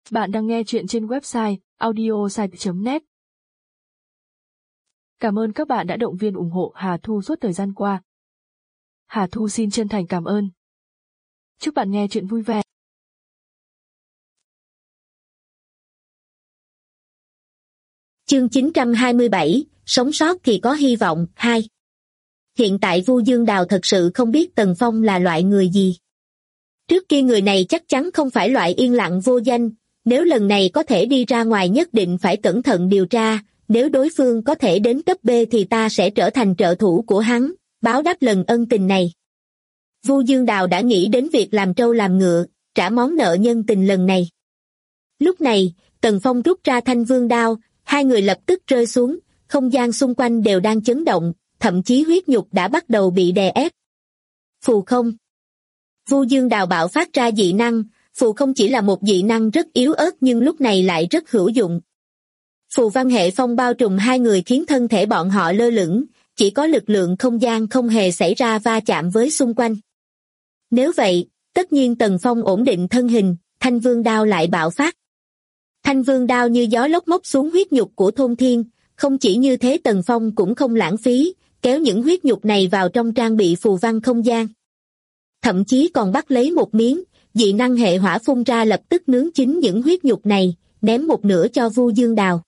Bạn đang nghe chuyện trên website audiosite.net. Cảm ơn các bạn đã động viên ủng hộ Hà Thu suốt thời gian qua. Hà Thu xin chân thành cảm ơn. Chúc bạn nghe chuyện vui vẻ. Chương 927, sống sót thì có hy vọng, 2. Hiện tại Vu Dương Đào thật sự không biết Tần Phong là loại người gì. Trước kia người này chắc chắn không phải loại yên lặng vô danh, nếu lần này có thể đi ra ngoài nhất định phải cẩn thận điều tra, nếu đối phương có thể đến cấp B thì ta sẽ trở thành trợ thủ của hắn, báo đáp lần ân tình này. Vu Dương Đào đã nghĩ đến việc làm trâu làm ngựa, trả món nợ nhân tình lần này. Lúc này, Tần Phong rút ra thanh vương đao, hai người lập tức rơi xuống, không gian xung quanh đều đang chấn động, thậm chí huyết nhục đã bắt đầu bị đè ép. Phù không. Vu Dương Đào bạo phát ra dị năng, phù không chỉ là một dị năng rất yếu ớt nhưng lúc này lại rất hữu dụng. Phù văn hệ phong bao trùm hai người khiến thân thể bọn họ lơ lửng, chỉ có lực lượng không gian không hề xảy ra va chạm với xung quanh. Nếu vậy, tất nhiên Tần Phong ổn định thân hình, thanh vương đao lại bạo phát. Thanh vương đao như gió lốc móc xuống huyết nhục của thôn thiên, không chỉ như thế Tần Phong cũng không lãng phí, kéo những huyết nhục này vào trong trang bị phù văn không gian. Thậm chí còn bắt lấy một miếng, dị năng hệ hỏa phun ra lập tức nướng chín những huyết nhục này, ném một nửa cho Vu Dương Đào.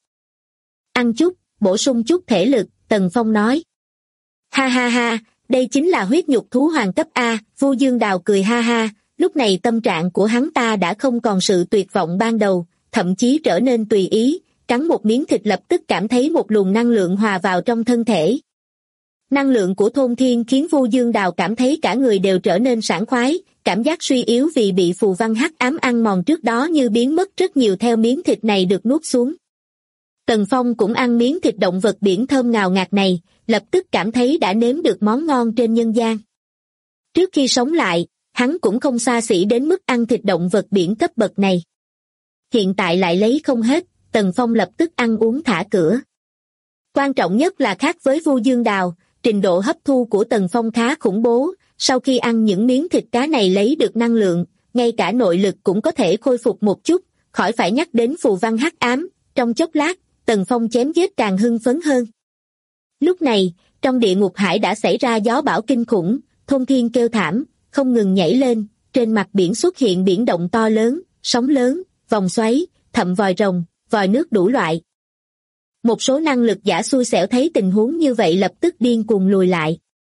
Ăn chút, bổ sung chút thể lực, Tần Phong nói. Ha ha ha, đây chính là huyết nhục thú hoàng cấp A, Vu Dương Đào cười ha ha, lúc này tâm trạng của hắn ta đã không còn sự tuyệt vọng ban đầu, thậm chí trở nên tùy ý, cắn một miếng thịt lập tức cảm thấy một luồng năng lượng hòa vào trong thân thể. Năng lượng của thôn thiên khiến Vu Dương Đào cảm thấy cả người đều trở nên sảng khoái, cảm giác suy yếu vì bị phù văn hắc ám ăn mòn trước đó như biến mất rất nhiều theo miếng thịt này được nuốt xuống. Tần Phong cũng ăn miếng thịt động vật biển thơm ngào ngạt này, lập tức cảm thấy đã nếm được món ngon trên nhân gian. Trước khi sống lại, hắn cũng không xa xỉ đến mức ăn thịt động vật biển cấp bậc này. Hiện tại lại lấy không hết, Tần Phong lập tức ăn uống thả cửa. Quan trọng nhất là khác với Vu Dương Đào, trình độ hấp thu của Tần Phong khá khủng bố, sau khi ăn những miếng thịt cá này lấy được năng lượng, ngay cả nội lực cũng có thể khôi phục một chút, khỏi phải nhắc đến phù văn hắc ám, trong chốc lát, Tần Phong chém giết càng hưng phấn hơn. Lúc này, trong địa ngục hải đã xảy ra gió bão kinh khủng, thôn thiên kêu thảm, không ngừng nhảy lên, trên mặt biển xuất hiện biển động to lớn, sóng lớn, vòng xoáy, thậm vòi rồng, vòi nước đủ loại. Một số năng lực giả xui xẻo thấy tình huống như vậy lập tức điên cuồng lùi lại.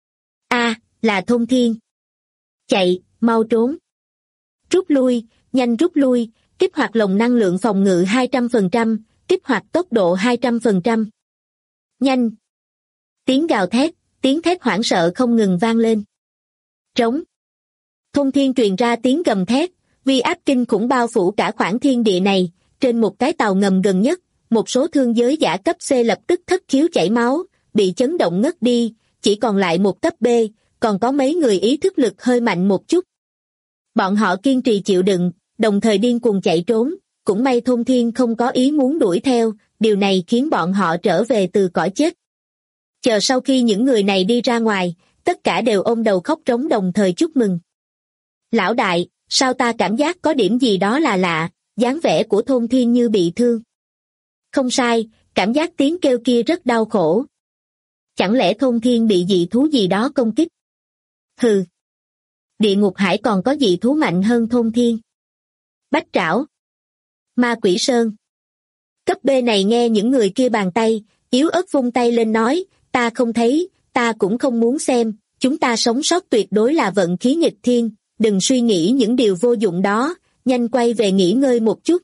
Là thôn thiên. Chạy, mau trốn. Rút lui, nhanh rút lui, kích hoạt lồng năng lượng phòng ngự 200%, kích hoạt tốc độ 200%. Nhanh. Tiếng gào thét, tiếng thét hoảng sợ không ngừng vang lên. Trống. Thôn thiên truyền ra tiếng gầm thét, uy áp kinh khủng bao phủ cả khoảng thiên địa này, trên một cái tàu ngầm gần nhất, một số thương giới giả cấp C lập tức thất khiếu chảy máu, bị chấn động ngất đi, chỉ còn lại một cấp B, còn có mấy người ý thức lực hơi mạnh một chút. Bọn họ kiên trì chịu đựng, đồng thời điên cuồng chạy trốn, cũng may thôn thiên không có ý muốn đuổi theo, điều này khiến bọn họ trở về từ cõi chết. Chờ sau khi những người này đi ra ngoài, tất cả đều ôm đầu khóc trống đồng thời chúc mừng. Lão đại, sao ta cảm giác có điểm gì đó là lạ, dáng vẻ của thôn thiên như bị thương. Không sai, cảm giác tiếng kêu kia rất đau khổ. Chẳng lẽ thôn thiên bị dị thú gì đó công kích? Hừ. Địa ngục hải còn có dị thú mạnh hơn thôn thiên. Bách trảo. Ma quỷ sơn. Cấp B này nghe những người kia bàn tay, yếu ớt vung tay lên nói, ta không thấy, ta cũng không muốn xem, chúng ta sống sót tuyệt đối là vận khí nghịch thiên, đừng suy nghĩ những điều vô dụng đó, nhanh quay về nghỉ ngơi một chút.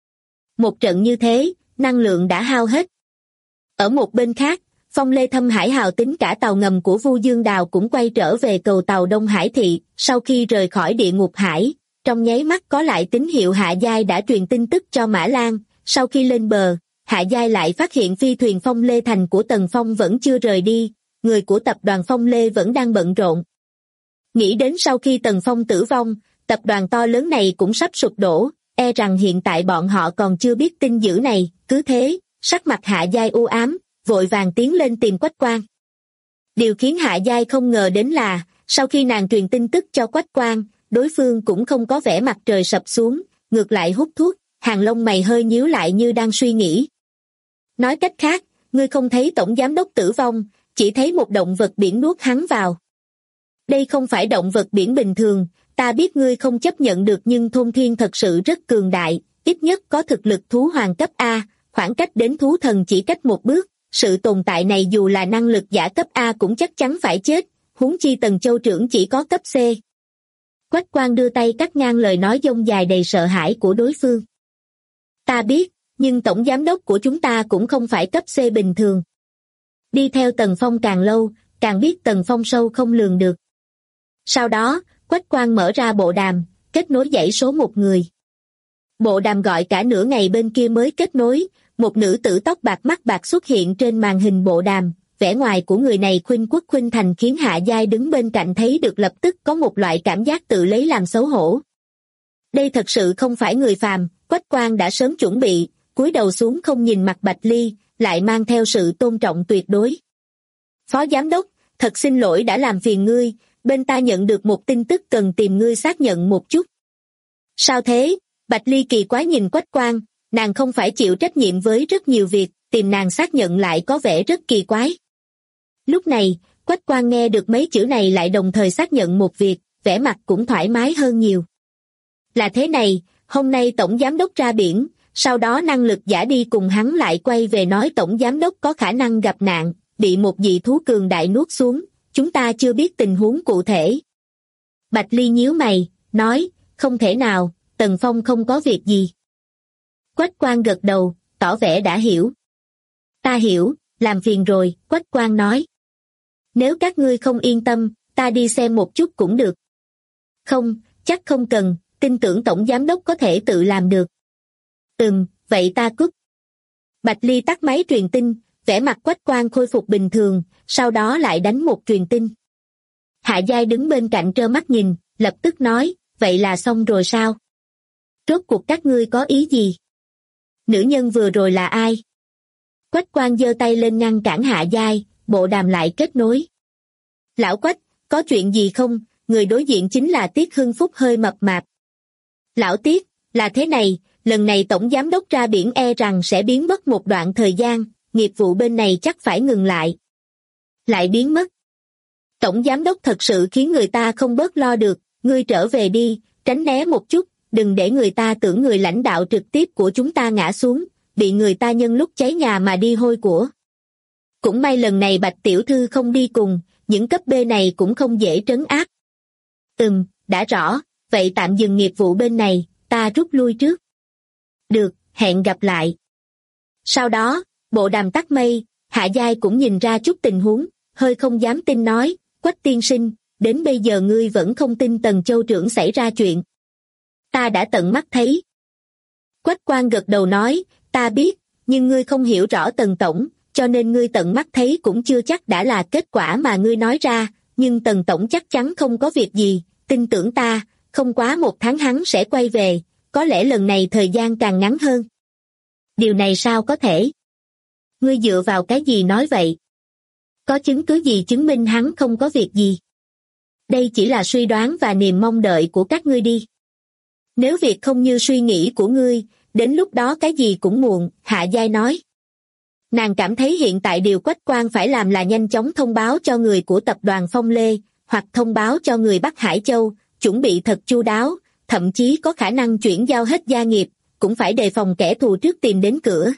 Một trận như thế, năng lượng đã hao hết. Ở một bên khác, Phong Lê Thâm Hải Hào tính cả tàu ngầm của Vu Dương Đào cũng quay trở về cầu tàu Đông Hải Thị, sau khi rời khỏi địa ngục hải, trong nháy mắt có lại tín hiệu Hạ Giai đã truyền tin tức cho Mã Lan, sau khi lên bờ, Hạ Giai lại phát hiện phi thuyền Phong Lê Thành của Tần Phong vẫn chưa rời đi, người của tập đoàn Phong Lê vẫn đang bận rộn. Nghĩ đến sau khi Tần Phong tử vong, tập đoàn to lớn này cũng sắp sụp đổ, e rằng hiện tại bọn họ còn chưa biết tin dữ này, cứ thế, sắc mặt Hạ Giai u ám, vội vàng tiến lên tìm Quách Quang. Điều khiến Hạ Giai không ngờ đến là, sau khi nàng truyền tin tức cho Quách Quang, đối phương cũng không có vẻ mặt trời sập xuống, ngược lại hút thuốc, hàng lông mày hơi nhíu lại như đang suy nghĩ. Nói cách khác, ngươi không thấy tổng giám đốc tử vong, chỉ thấy một động vật biển nuốt hắn vào. Đây không phải động vật biển bình thường, ta biết ngươi không chấp nhận được nhưng thôn thiên thật sự rất cường đại, ít nhất có thực lực thú hoàng cấp A, khoảng cách đến thú thần chỉ cách một bước, sự tồn tại này dù là năng lực giả cấp A cũng chắc chắn phải chết, huống chi Tần Châu trưởng chỉ có cấp C. Quách Quang đưa tay cắt ngang lời nói dông dài đầy sợ hãi của đối phương. Ta biết, nhưng tổng giám đốc của chúng ta cũng không phải cấp C bình thường. Đi theo Tần Phong càng lâu, càng biết Tần Phong sâu không lường được. Sau đó, Quách Quang mở ra bộ đàm, kết nối dãy số một người. Bộ đàm gọi cả nửa ngày bên kia mới kết nối, một nữ tử tóc bạc mắt bạc xuất hiện trên màn hình bộ đàm, vẻ ngoài của người này khuynh quốc khuynh thành khiến Hạ Giai đứng bên cạnh thấy được lập tức có một loại cảm giác tự lấy làm xấu hổ. Đây thật sự không phải người phàm, Quách Quang đã sớm chuẩn bị, cúi đầu xuống không nhìn mặt Bạch Ly, lại mang theo sự tôn trọng tuyệt đối. Phó giám đốc, thật xin lỗi đã làm phiền ngươi, bên ta nhận được một tin tức cần tìm ngươi xác nhận một chút. Sao thế? Bạch Ly kỳ quái nhìn Quách Quang, nàng không phải chịu trách nhiệm với rất nhiều việc, tìm nàng xác nhận lại có vẻ rất kỳ quái. Lúc này, Quách Quang nghe được mấy chữ này lại đồng thời xác nhận một việc, vẻ mặt cũng thoải mái hơn nhiều. Là thế này, hôm nay tổng giám đốc ra biển, sau đó năng lực giả đi cùng hắn lại quay về nói tổng giám đốc có khả năng gặp nạn, bị một dị thú cường đại nuốt xuống, chúng ta chưa biết tình huống cụ thể. Bạch Ly nhíu mày, nói, không thể nào, Tần Phong không có việc gì. Quách Quang gật đầu, tỏ vẻ đã hiểu. Ta hiểu, làm phiền rồi, Quách Quang nói. Nếu các ngươi không yên tâm, ta đi xem một chút cũng được. Không, chắc không cần, tin tưởng tổng giám đốc có thể tự làm được. Vậy ta cúp. Bạch Ly tắt máy truyền tin, vẻ mặt Quách Quang khôi phục bình thường, sau đó lại đánh một truyền tin. Hạ Giai đứng bên cạnh trơ mắt nhìn, lập tức nói, vậy là xong rồi sao? Rốt cuộc các ngươi có ý gì? Nữ nhân vừa rồi là ai? Quách Quang giơ tay lên ngăn cản Hạ Giai, bộ đàm lại kết nối. Lão Quách, có chuyện gì không? Người đối diện chính là Tiết Hưng Phúc hơi mập mạp. Lão Tiết, là thế này, lần này tổng giám đốc ra biển e rằng sẽ biến mất một đoạn thời gian, nghiệp vụ bên này chắc phải ngừng lại. Lại biến mất. Tổng giám đốc thật sự khiến người ta không bớt lo được, ngươi trở về đi, tránh né một chút, đừng để người ta tưởng người lãnh đạo trực tiếp của chúng ta ngã xuống, bị người ta nhân lúc cháy nhà mà đi hôi của. Cũng may lần này Bạch Tiểu Thư không đi cùng, những cấp B này cũng không dễ trấn áp. Đã rõ, vậy tạm dừng nghiệp vụ bên này, ta rút lui trước. Được, hẹn gặp lại. Sau đó, bộ đàm tắt mây, Hạ Giai cũng nhìn ra chút tình huống, hơi không dám tin nói, Quách tiên sinh, đến bây giờ ngươi vẫn không tin Tần Châu trưởng xảy ra chuyện. Ta đã tận mắt thấy. Quách Quang gật đầu nói, ta biết, nhưng ngươi không hiểu rõ Tần Tổng, cho nên ngươi tận mắt thấy cũng chưa chắc đã là kết quả mà ngươi nói ra, nhưng Tần Tổng chắc chắn không có việc gì, tin tưởng ta, không quá 1 tháng hắn sẽ quay về, có lẽ lần này thời gian càng ngắn hơn. Điều này sao có thể? Ngươi dựa vào cái gì nói vậy? Có chứng cứ gì chứng minh hắn không có việc gì? Đây chỉ là suy đoán và niềm mong đợi của các ngươi đi. Nếu việc không như suy nghĩ của ngươi, đến lúc đó cái gì cũng muộn, Hạ Giai nói. Nàng cảm thấy hiện tại điều Quách Quang phải làm là nhanh chóng thông báo cho người của tập đoàn Phong Lê, hoặc thông báo cho người Bắc Hải Châu, chuẩn bị thật chu đáo, thậm chí có khả năng chuyển giao hết gia nghiệp, cũng phải đề phòng kẻ thù trước tìm đến cửa.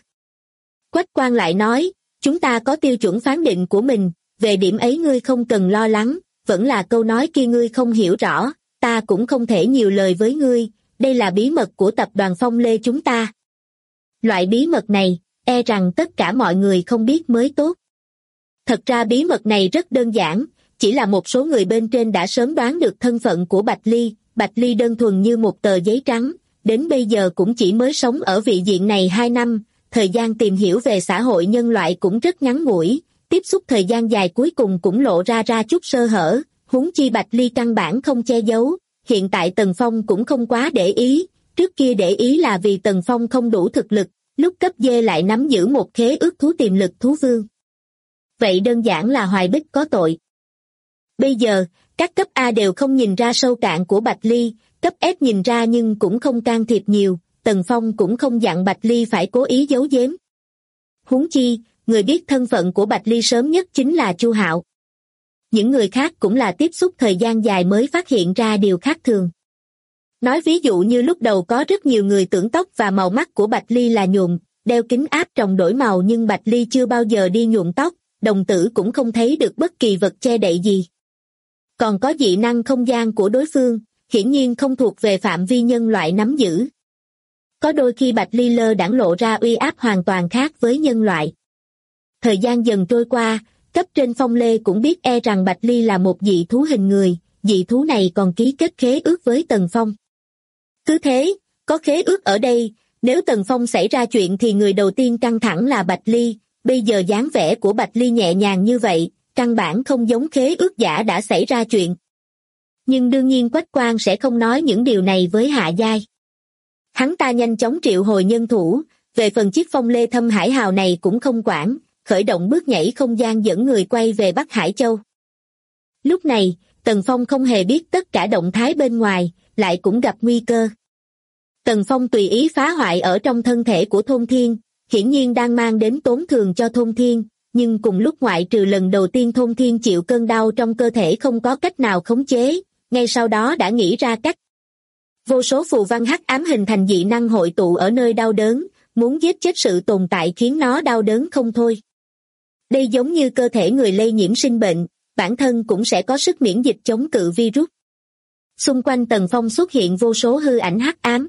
Quách Quang lại nói, chúng ta có tiêu chuẩn phán định của mình, về điểm ấy ngươi không cần lo lắng, vẫn là câu nói kia ngươi không hiểu rõ, ta cũng không thể nhiều lời với ngươi, đây là bí mật của tập đoàn Phong Lê chúng ta. Loại bí mật này, e rằng tất cả mọi người không biết mới tốt. Thật ra bí mật này rất đơn giản, chỉ là một số người bên trên đã sớm đoán được thân phận của Bạch Ly đơn thuần như một tờ giấy trắng, đến bây giờ cũng chỉ mới sống ở vị diện này 2 năm, thời gian tìm hiểu về xã hội nhân loại cũng rất ngắn ngủi, tiếp xúc thời gian dài cuối cùng cũng lộ ra chút sơ hở, huống chi Bạch Ly căn bản không che giấu, hiện tại Tần Phong cũng không quá để ý, trước kia để ý là vì Tần Phong không đủ thực lực, lúc cấp D lại nắm giữ một khế ước thú tiềm lực thú vương. Vậy đơn giản là Hoài Bích có tội. Bây giờ, các cấp A đều không nhìn ra sâu cạn của Bạch Ly, cấp S nhìn ra nhưng cũng không can thiệp nhiều, Tần Phong cũng không dặn Bạch Ly phải cố ý giấu giếm. Huống chi, người biết thân phận của Bạch Ly sớm nhất chính là Chu Hạo. Những người khác cũng là tiếp xúc thời gian dài mới phát hiện ra điều khác thường. Nói ví dụ như lúc đầu có rất nhiều người tưởng tóc và màu mắt của Bạch Ly là nhuộm, đeo kính áp tròng đổi màu, nhưng Bạch Ly chưa bao giờ đi nhuộm tóc, đồng tử cũng không thấy được bất kỳ vật che đậy gì. Còn có dị năng không gian của đối phương, hiển nhiên không thuộc về phạm vi nhân loại nắm giữ. Có đôi khi Bạch Ly lơ đãng lộ ra uy áp hoàn toàn khác với nhân loại. Thời gian dần trôi qua, cấp trên Phong Lê cũng biết rằng Bạch Ly là một dị thú hình người, dị thú này còn ký kết khế ước với Tần Phong. Cứ thế, có khế ước ở đây, nếu Tần Phong xảy ra chuyện thì người đầu tiên căng thẳng là Bạch Ly, bây giờ dáng vẻ của Bạch Ly nhẹ nhàng như vậy, căn bản không giống khế ước giả đã xảy ra chuyện. Nhưng đương nhiên Quách Quang sẽ không nói những điều này với Hạ Giai. Hắn ta nhanh chóng triệu hồi nhân thủ, về phần chiếc Phong Lê Thâm Hải Hào này cũng không quản, khởi động bước nhảy không gian dẫn người quay về Bắc Hải Châu. Lúc này, Tần Phong không hề biết tất cả động thái bên ngoài, lại cũng gặp nguy cơ. Tần Phong tùy ý phá hoại ở trong thân thể của Thôn Thiên, hiển nhiên đang mang đến tổn thương cho Thôn Thiên, nhưng cùng lúc ngoại trừ lần đầu tiên Thôn Thiên chịu cơn đau trong cơ thể không có cách nào khống chế, ngay sau đó đã nghĩ ra cách. Vô số phù văn hắc ám hình thành dị năng hội tụ ở nơi đau đớn, muốn giết chết sự tồn tại khiến nó đau đớn không thôi. Đây giống như cơ thể người lây nhiễm sinh bệnh, bản thân cũng sẽ có sức miễn dịch chống cự virus. Xung quanh Tần Phong xuất hiện vô số hư ảnh hắc ám.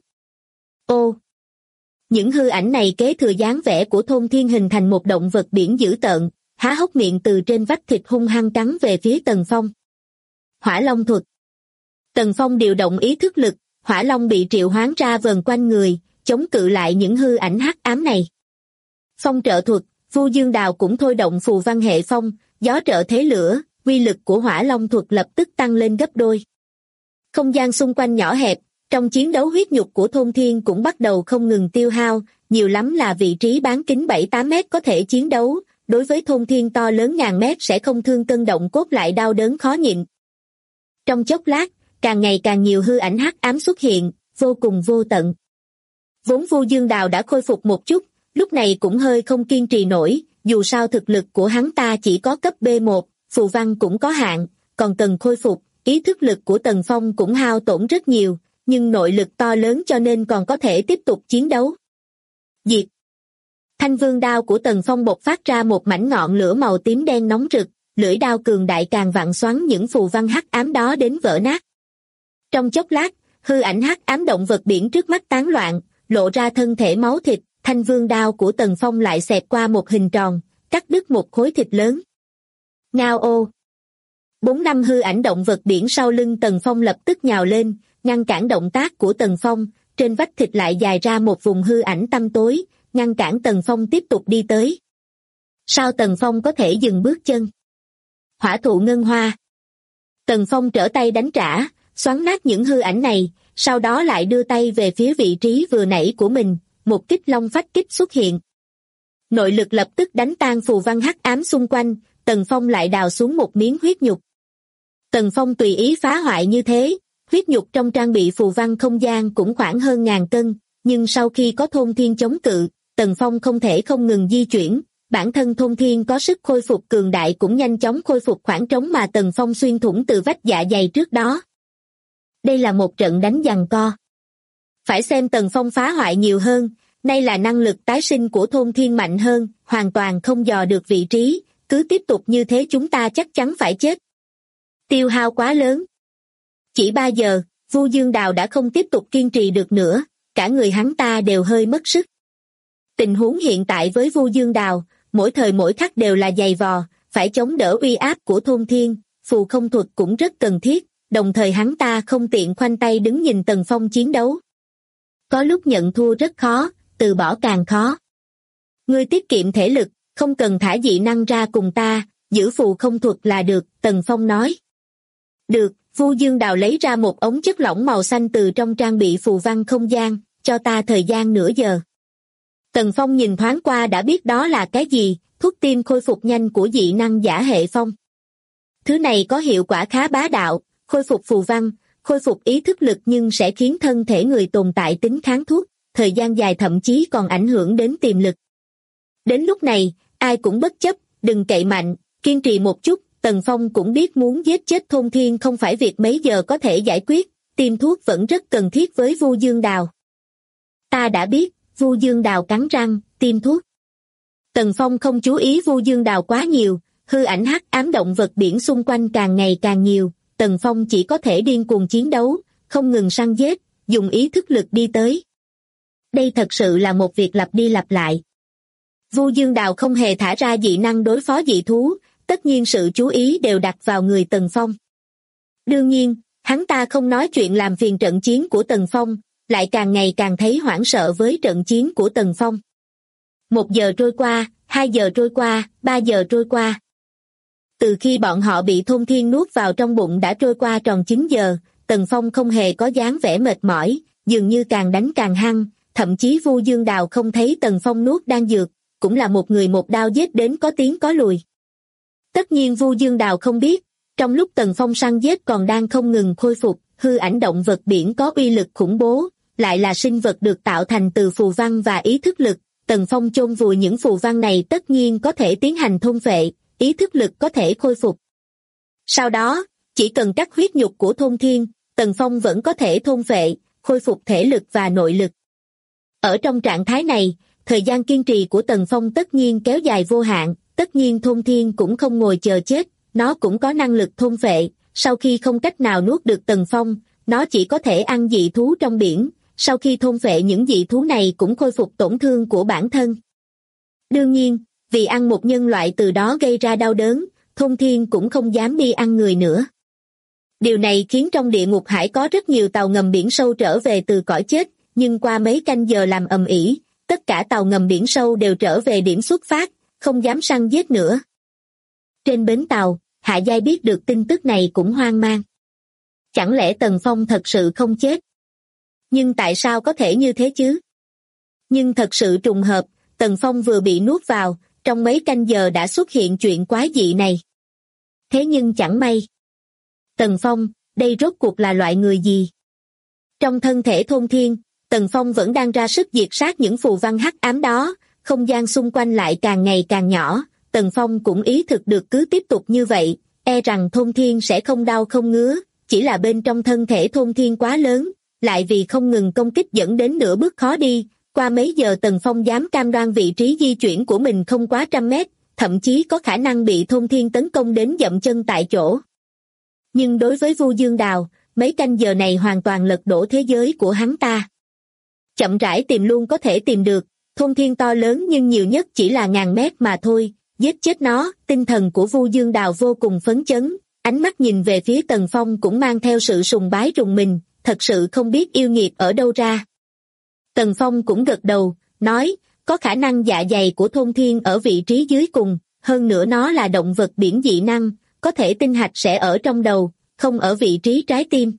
Ô! Những hư ảnh này kế thừa dáng vẻ của Thôn Thiên hình thành một động vật biển dữ tợn, há hốc miệng từ trên vách thịt hung hăng cắn về phía Tần Phong. Hỏa Long thuật. Tần Phong điều động ý thức lực, Hỏa Long bị triệu hoán ra vờn quanh người, chống cự lại những hư ảnh hắc ám này. Phong trợ thuật, Vu Dương Đào cũng thôi động phù văn hệ phong, gió trợ thế lửa, uy lực của Hỏa Long thuật lập tức tăng lên gấp đôi. Không gian xung quanh nhỏ hẹp, trong chiến đấu huyết nhục của Thôn Thiên cũng bắt đầu không ngừng tiêu hao, nhiều lắm là vị trí bán kính 7-8 mét có thể chiến đấu, đối với Thôn Thiên to lớn ngàn mét sẽ không thương cân động cốt lại đau đớn khó nhịn. Trong chốc lát, càng ngày càng nhiều hư ảnh hắc ám xuất hiện, vô cùng vô tận. Vốn Vu Dương Đào đã khôi phục một chút, lúc này cũng hơi không kiên trì nổi, dù sao thực lực của hắn ta chỉ có cấp B1, phù văn cũng có hạn, còn cần khôi phục, ý thức lực của Tần Phong cũng hao tổn rất nhiều, nhưng nội lực to lớn cho nên còn có thể tiếp tục chiến đấu. Diệt! Thanh vương đao của Tần Phong bộc phát ra một mảnh ngọn lửa màu tím đen nóng rực, lưỡi đao cường đại càng vặn xoắn những phù văn hắc ám đó đến vỡ nát. Trong chốc lát, hư ảnh hắc ám động vật biển trước mắt tán loạn, lộ ra thân thể máu thịt, thanh vương đao của Tần Phong lại xẹt qua một hình tròn, cắt đứt một khối thịt lớn. Ngao ô! 4-5 hư ảnh động vật biển sau lưng Tần Phong lập tức nhào lên, ngăn cản động tác của Tần Phong, trên vách thịt lại dài ra một vùng hư ảnh tăm tối, ngăn cản Tần Phong tiếp tục đi tới. Sao Tần Phong có thể dừng bước chân? Hỏa thụ ngân hoa. Tần Phong trở tay đánh trả, xoắn nát những hư ảnh này, sau đó lại đưa tay về phía vị trí vừa nãy của mình, một kích long phách kích xuất hiện. Nội lực lập tức đánh tan phù văn hắc ám xung quanh, Tần Phong lại đào xuống một miếng huyết nhục. Tần Phong tùy ý phá hoại như thế, huyết nhục trong trang bị phù văn không gian cũng khoảng hơn 1000 cân, nhưng sau khi có Thôn Thiên chống cự, Tần Phong không thể không ngừng di chuyển, bản thân Thôn Thiên có sức khôi phục cường đại cũng nhanh chóng khôi phục khoảng trống mà Tần Phong xuyên thủng từ vách dạ dày trước đó. Đây là một trận đánh giằng co. Phải xem Tần Phong phá hoại nhiều hơn, nay là năng lực tái sinh của Thôn Thiên mạnh hơn, hoàn toàn không dò được vị trí, cứ tiếp tục như thế chúng ta chắc chắn phải chết. Tiêu hao quá lớn. Chỉ 3 giờ, Vu Dương Đào đã không tiếp tục kiên trì được nữa, cả người hắn ta đều hơi mất sức. Tình huống hiện tại với Vu Dương Đào, mỗi thời mỗi khắc đều là dày vò, phải chống đỡ uy áp của Thôn Thiên, phù không thuật cũng rất cần thiết, đồng thời hắn ta không tiện khoanh tay đứng nhìn Tần Phong chiến đấu. Có lúc nhận thua rất khó, từ bỏ càng khó. Ngươi tiết kiệm thể lực, không cần thả dị năng ra cùng ta, giữ phù không thuật là được, Tần Phong nói. Được, Vu Dương Đào lấy ra một ống chất lỏng màu xanh từ trong trang bị phù văn không gian, cho ta thời gian nửa giờ. Tần Phong nhìn thoáng qua đã biết đó là cái gì, thuốc tim khôi phục nhanh của dị năng giả hệ phong. Thứ này có hiệu quả khá bá đạo, khôi phục phù văn, khôi phục ý thức lực nhưng sẽ khiến thân thể người tồn tại tính kháng thuốc, thời gian dài thậm chí còn ảnh hưởng đến tiềm lực. Đến lúc này, ai cũng bất chấp, đừng cậy mạnh, kiên trì một chút. Tần Phong cũng biết muốn giết chết Thôn Thiên không phải việc mấy giờ có thể giải quyết, tiêm thuốc vẫn rất cần thiết với Vu Dương Đào. Ta đã biết, Vu Dương Đào cắn răng, tiêm thuốc. Tần Phong không chú ý Vu Dương Đào quá nhiều, hư ảnh hắc ám động vật biển xung quanh càng ngày càng nhiều, Tần Phong chỉ có thể điên cuồng chiến đấu, không ngừng săn giết, dùng ý thức lực đi tới. Đây thật sự là một việc lặp đi lặp lại. Vu Dương Đào không hề thả ra dị năng đối phó dị thú, tất nhiên sự chú ý đều đặt vào người Tần Phong. Đương nhiên, hắn ta không nói chuyện làm phiền trận chiến của Tần Phong, lại càng ngày càng thấy hoảng sợ với trận chiến của Tần Phong. 1 giờ trôi qua, 2 giờ trôi qua, 3 giờ trôi qua. Từ khi bọn họ bị Thôn Thiên nuốt vào trong bụng đã trôi qua tròn 9 giờ, Tần Phong không hề có dáng vẻ mệt mỏi, dường như càng đánh càng hăng, thậm chí Vu Dương Đào không thấy Tần Phong nuốt đan dược, cũng là một người một đao giết đến có tiếng có lùi. Tất nhiên Vu Dương Đào không biết, trong lúc Tần Phong săn giết còn đang không ngừng khôi phục, hư ảnh động vật biển có uy lực khủng bố, lại là sinh vật được tạo thành từ phù văn và ý thức lực. Tần Phong chôn vùi những phù văn này tất nhiên có thể tiến hành thôn phệ, ý thức lực có thể khôi phục. Sau đó, chỉ cần cắt huyết nhục của Thôn Thiên, Tần Phong vẫn có thể thôn phệ, khôi phục thể lực và nội lực. Ở trong trạng thái này, thời gian kiên trì của Tần Phong tất nhiên kéo dài vô hạn, tất nhiên Thôn Thiên cũng không ngồi chờ chết, nó cũng có năng lực thôn phệ, sau khi không cách nào nuốt được Tần Phong, nó chỉ có thể ăn dị thú trong biển, sau khi thôn phệ những dị thú này cũng khôi phục tổn thương của bản thân. Đương nhiên, vì ăn một nhân loại từ đó gây ra đau đớn, Thôn Thiên cũng không dám đi ăn người nữa. Điều này khiến trong địa ngục hải có rất nhiều tàu ngầm biển sâu trở về từ cõi chết, nhưng qua mấy canh giờ làm ầm ĩ, tất cả tàu ngầm biển sâu đều trở về điểm xuất phát, không dám săn giết nữa. Trên bến tàu, Hạ Giai biết được tin tức này cũng hoang mang. Chẳng lẽ Tần Phong thật sự không chết? Nhưng tại sao có thể như thế chứ? Nhưng thật sự trùng hợp, Tần Phong vừa bị nuốt vào, trong mấy canh giờ đã xuất hiện chuyện quái dị này. Thế nhưng chẳng may. Tần Phong, đây rốt cuộc là loại người gì? Trong thân thể Thôn Thiên, Tần Phong vẫn đang ra sức diệt sát những phù văn hắc ám đó, không gian xung quanh lại càng ngày càng nhỏ, Tần Phong cũng ý thức được cứ tiếp tục như vậy, e rằng Thôn Thiên sẽ không đau không ngứa, chỉ là bên trong thân thể Thôn Thiên quá lớn, lại vì không ngừng công kích dẫn đến nửa bước khó đi, qua mấy giờ Tần Phong dám cam đoan vị trí di chuyển của mình không quá 100 mét, thậm chí có khả năng bị Thôn Thiên tấn công đến dậm chân tại chỗ. Nhưng đối với Vu Dương Đào, mấy canh giờ này hoàn toàn lật đổ thế giới của hắn ta. Chậm rãi tìm luôn có thể tìm được, Thôn Thiên to lớn nhưng nhiều nhất chỉ là 1000 mét mà thôi, giết chết nó, tinh thần của Vu Dương Đào vô cùng phấn chấn, ánh mắt nhìn về phía Tần Phong cũng mang theo sự sùng bái rùng mình, thật sự không biết yêu nghiệt ở đâu ra. Tần Phong cũng gật đầu, nói, có khả năng dạ dày của Thôn Thiên ở vị trí dưới cùng, hơn nữa nó là động vật biển dị năng, có thể tinh hạch sẽ ở trong đầu, không ở vị trí trái tim.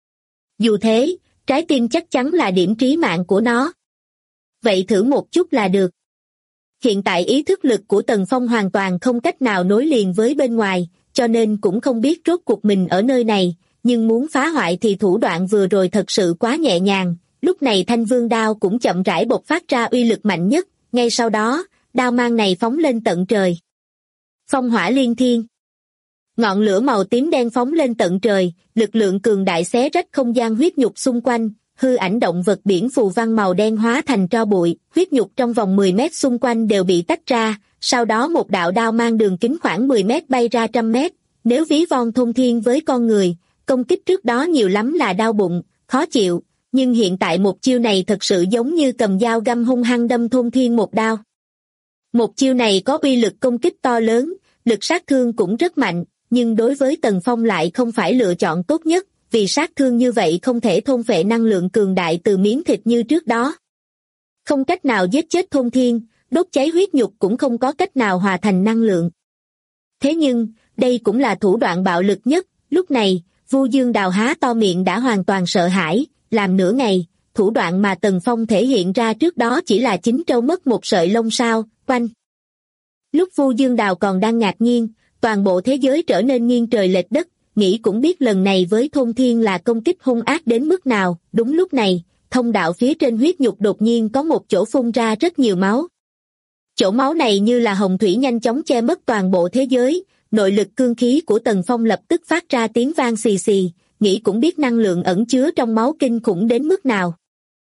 Dù thế, trái tim chắc chắn là điểm trí mạng của nó. Vậy thử một chút là được. Hiện tại ý thức lực của Tần Phong hoàn toàn không cách nào nối liền với bên ngoài, cho nên cũng không biết rốt cuộc mình ở nơi này, nhưng muốn phá hoại thì thủ đoạn vừa rồi thật sự quá nhẹ nhàng. Lúc này Thanh Vương đao cũng chậm rãi bộc phát ra uy lực mạnh nhất, ngay sau đó, đao mang này phóng lên tận trời. Phong hỏa liên thiên. Ngọn lửa màu tím đen phóng lên tận trời, lực lượng cường đại xé rách không gian huyết nhục xung quanh, hư ảnh động vật biển phù văn màu đen hóa thành tro bụi, huyết nhục trong vòng 10 mét xung quanh đều bị tách ra, sau đó một đạo đao mang đường kính khoảng 10 mét bay ra 100 mét, nếu ví von Thôn Thiên với con người, công kích trước đó nhiều lắm là đau bụng, khó chịu, nhưng hiện tại một chiêu này thật sự giống như cầm dao găm hung hăng đâm Thôn Thiên một đao. Một chiêu này có uy lực công kích to lớn, lực sát thương cũng rất mạnh, nhưng đối với Tần Phong lại không phải lựa chọn tốt nhất, vì sát thương như vậy không thể thôn phệ năng lượng cường đại từ miếng thịt như trước đó. Không cách nào giết chết Thôn Thiên, đốt cháy huyết nhục cũng không có cách nào hòa thành năng lượng. Thế nhưng, đây cũng là thủ đoạn bạo lực nhất, lúc này, Vu Dương Đào há to miệng đã hoàn toàn sợ hãi, làm nửa ngày, thủ đoạn mà Tần Phong thể hiện ra trước đó chỉ là chín trâu mất một sợi lông sao, quanh. Lúc Vu Dương Đào còn đang ngạc nhiên, toàn bộ thế giới trở nên nghiêng trời lệch đất, nghĩ cũng biết lần này với Thôn Thiên là công kích hung ác đến mức nào. Đúng lúc này, thông đạo phía trên huyết nhục đột nhiên có một chỗ phun ra rất nhiều máu. Chỗ máu này như là hồng thủy nhanh chóng che mất toàn bộ thế giới, nội lực cương khí của Tần Phong lập tức phát ra tiếng vang xì xì, nghĩ cũng biết năng lượng ẩn chứa trong máu kinh khủng đến mức nào.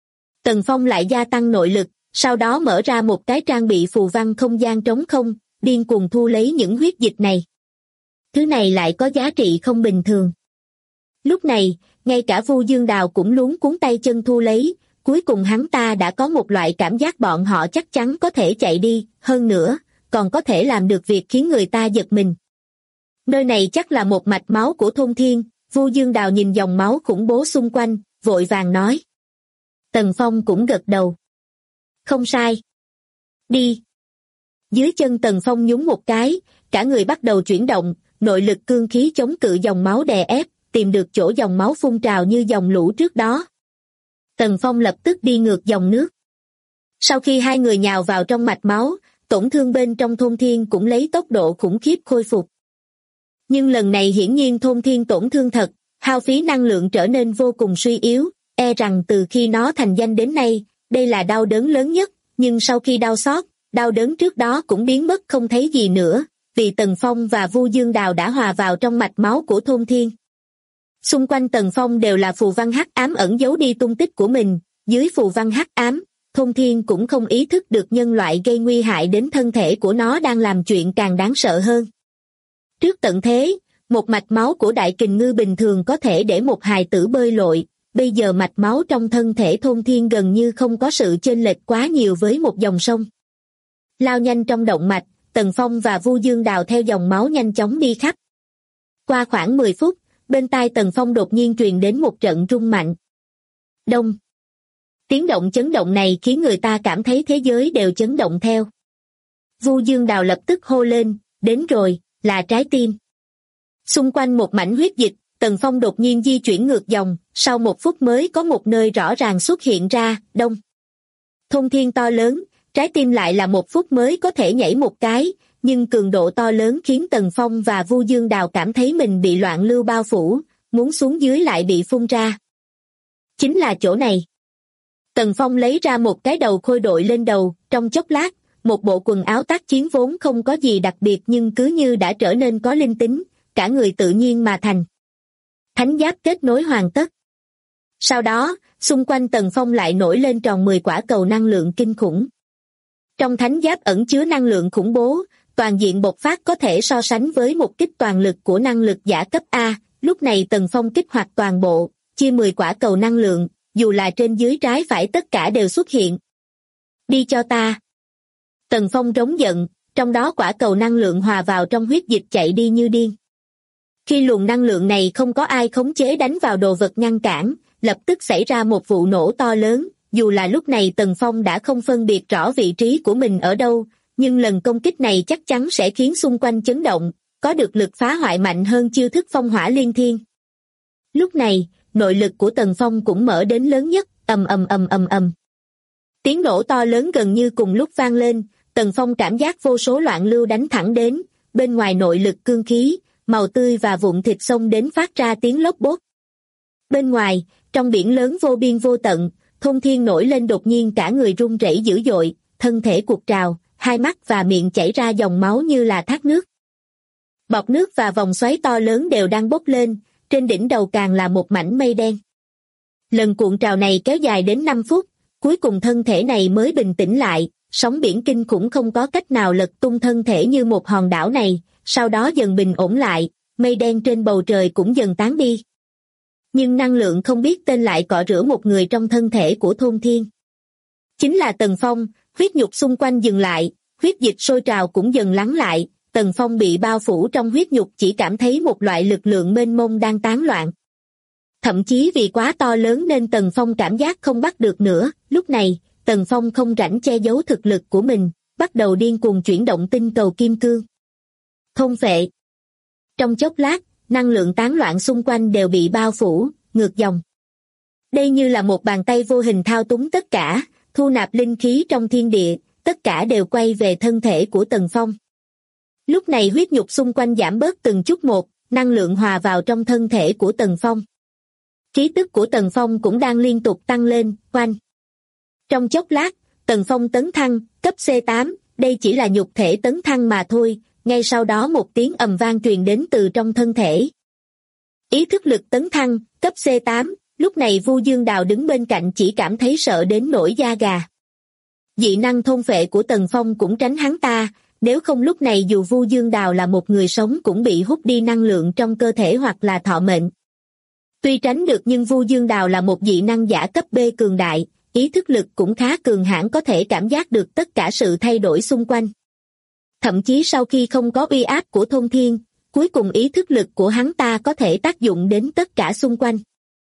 Tần Phong lại gia tăng nội lực, sau đó mở ra một cái trang bị phù văn không gian trống không, điên cuồng thu lấy những huyết dịch này. Thứ này lại có giá trị không bình thường. Lúc này, ngay cả Vu Dương Đào cũng luống cuống tay chân thu lấy, cuối cùng hắn ta đã có một loại cảm giác bọn họ chắc chắn có thể chạy đi, hơn nữa, còn có thể làm được việc khiến người ta giật mình. Nơi này chắc là một mạch máu của thôn thiên, Vu Dương Đào nhìn dòng máu khủng bố xung quanh, vội vàng nói. Tần Phong cũng gật đầu. Không sai. Đi. Dưới chân Tần Phong nhúng một cái, cả người bắt đầu chuyển động, nội lực cương khí chống cự dòng máu đè ép, tìm được chỗ dòng máu phun trào như dòng lũ trước đó. Tần Phong lập tức đi ngược dòng nước. Sau khi hai người nhào vào trong mạch máu, tổn thương bên trong thôn thiên cũng lấy tốc độ khủng khiếp khôi phục. Nhưng lần này hiển nhiên thôn thiên tổn thương thật, hao phí năng lượng trở nên vô cùng suy yếu, e rằng từ khi nó thành danh đến nay, đây là đau đớn lớn nhất, nhưng sau khi đau xót, đau đớn trước đó cũng biến mất không thấy gì nữa, vì Tần Phong và Vu Dương Đào đã hòa vào trong mạch máu của thôn thiên. Xung quanh Tần Phong đều là phù văn hắc ám ẩn giấu đi tung tích của mình, dưới phù văn hắc ám, thôn thiên cũng không ý thức được nhân loại gây nguy hại đến thân thể của nó đang làm chuyện càng đáng sợ hơn. Trước tận thế, một mạch máu của đại kình ngư bình thường có thể để một hài tử bơi lội, bây giờ mạch máu trong thân thể thôn thiên gần như không có sự chênh lệch quá nhiều với một dòng sông. Lao nhanh trong động mạch, Tần Phong và Vu Dương Đào theo dòng máu nhanh chóng đi khắp. Qua khoảng 10 phút, bên tai Tần Phong đột nhiên truyền đến một trận rung mạnh. Đông. Tiếng động chấn động này khiến người ta cảm thấy thế giới đều chấn động theo. Vu Dương Đào lập tức hô lên, đến rồi, là trái tim. Xung quanh một mảnh huyết dịch, Tần Phong đột nhiên di chuyển ngược dòng, sau 1 phút mới có một nơi rõ ràng xuất hiện ra, đông. Thôn thiên to lớn, trái tim lại là 1 phút mới có thể nhảy một cái, nhưng cường độ to lớn khiến Tần Phong và Vu Dương Đào cảm thấy mình bị loạn lưu bao phủ, muốn xuống dưới lại bị phun ra. Chính là chỗ này. Tần Phong lấy ra một cái đầu khôi đội lên đầu, trong chốc lát, một bộ quần áo tác chiến vốn không có gì đặc biệt nhưng cứ như đã trở nên có linh tính, cả người tự nhiên mà thành. Thánh giáp kết nối hoàn tất. Sau đó, xung quanh Tần Phong lại nổi lên tròn 10 quả cầu năng lượng kinh khủng. Trong thánh giáp ẩn chứa năng lượng khủng bố, toàn diện bộc phát có thể so sánh với một kích toàn lực của năng lực giả cấp A, lúc này Tần Phong kích hoạt toàn bộ, chia 10 quả cầu năng lượng, dù là trên dưới trái phải tất cả đều xuất hiện. Đi cho ta. Tần Phong rống giận, trong đó quả cầu năng lượng hòa vào trong huyết dịch chạy đi như điên. Khi luồng năng lượng này không có ai khống chế đánh vào đồ vật ngăn cản, lập tức xảy ra một vụ nổ to lớn, dù là lúc này Tần Phong đã không phân biệt rõ vị trí của mình ở đâu, nhưng lần công kích này chắc chắn sẽ khiến xung quanh chấn động, có được lực phá hoại mạnh hơn chiêu thức phong hỏa liên thiên. Lúc này, nội lực của Tần Phong cũng mở đến lớn nhất, ầm ầm ầm ầm ầm. Tiếng nổ to lớn gần như cùng lúc vang lên, Tần Phong cảm giác vô số loạn lưu đánh thẳng đến, bên ngoài nội lực cương khí, màu tươi và vụn thịt xông đến phát ra tiếng lốp bốp. Bên ngoài, trong biển lớn vô biên vô tận, thôn thiên nổi lên đột nhiên cả người run rẩy dữ dội, thân thể cuộn trào, hai mắt và miệng chảy ra dòng máu như là thác nước. Bọt nước và vòng xoáy to lớn đều đang bốc lên, trên đỉnh đầu càng là một mảnh mây đen. Lần cuộn trào này kéo dài đến 5 phút, cuối cùng thân thể này mới bình tĩnh lại, sóng biển kinh khủng không có cách nào lật tung thân thể như một hòn đảo này, sau đó dần bình ổn lại, mây đen trên bầu trời cũng dần tán đi. Nhưng năng lượng không biết tên lại cọ rửa một người trong thân thể của thôn thiên. Chính là Tần Phong, huyết nhục xung quanh dừng lại, huyết dịch sôi trào cũng dần lắng lại, Tần Phong bị bao phủ trong huyết nhục chỉ cảm thấy một loại lực lượng mênh mông đang tán loạn. Thậm chí vì quá to lớn nên Tần Phong cảm giác không bắt được nữa, lúc này, Tần Phong không rảnh che giấu thực lực của mình, bắt đầu điên cuồng chuyển động tinh cầu kim cương. Thôn phệ. Trong chốc lát, năng lượng tán loạn xung quanh đều bị bao phủ, ngược dòng. Đây như là một bàn tay vô hình thao túng tất cả, thu nạp linh khí trong thiên địa, tất cả đều quay về thân thể của Tần Phong. Lúc này huyết nhục xung quanh giảm bớt từng chút một, năng lượng hòa vào trong thân thể của Tần Phong. Khí tức của Tần Phong cũng đang liên tục tăng lên, oanh. Trong chốc lát, Tần Phong tấn thăng, cấp C8, đây chỉ là nhục thể tấn thăng mà thôi, ngay sau đó một tiếng ầm vang truyền đến từ trong thân thể. Ý thức lực tấn thăng, cấp C8, lúc này Vu Dương Đào đứng bên cạnh chỉ cảm thấy sợ đến nổi da gà. Dị năng thôn phệ của Tần Phong cũng tránh hắn ta, nếu không lúc này dù Vu Dương Đào là một người sống cũng bị hút đi năng lượng trong cơ thể hoặc là thọ mệnh. Tuy tránh được nhưng Vu Dương Đào là một dị năng giả cấp B cường đại, ý thức lực cũng khá cường hãn, có thể cảm giác được tất cả sự thay đổi xung quanh. Thậm chí sau khi không có uy áp của thôn thiên, cuối cùng ý thức lực của hắn ta có thể tác dụng đến tất cả xung quanh.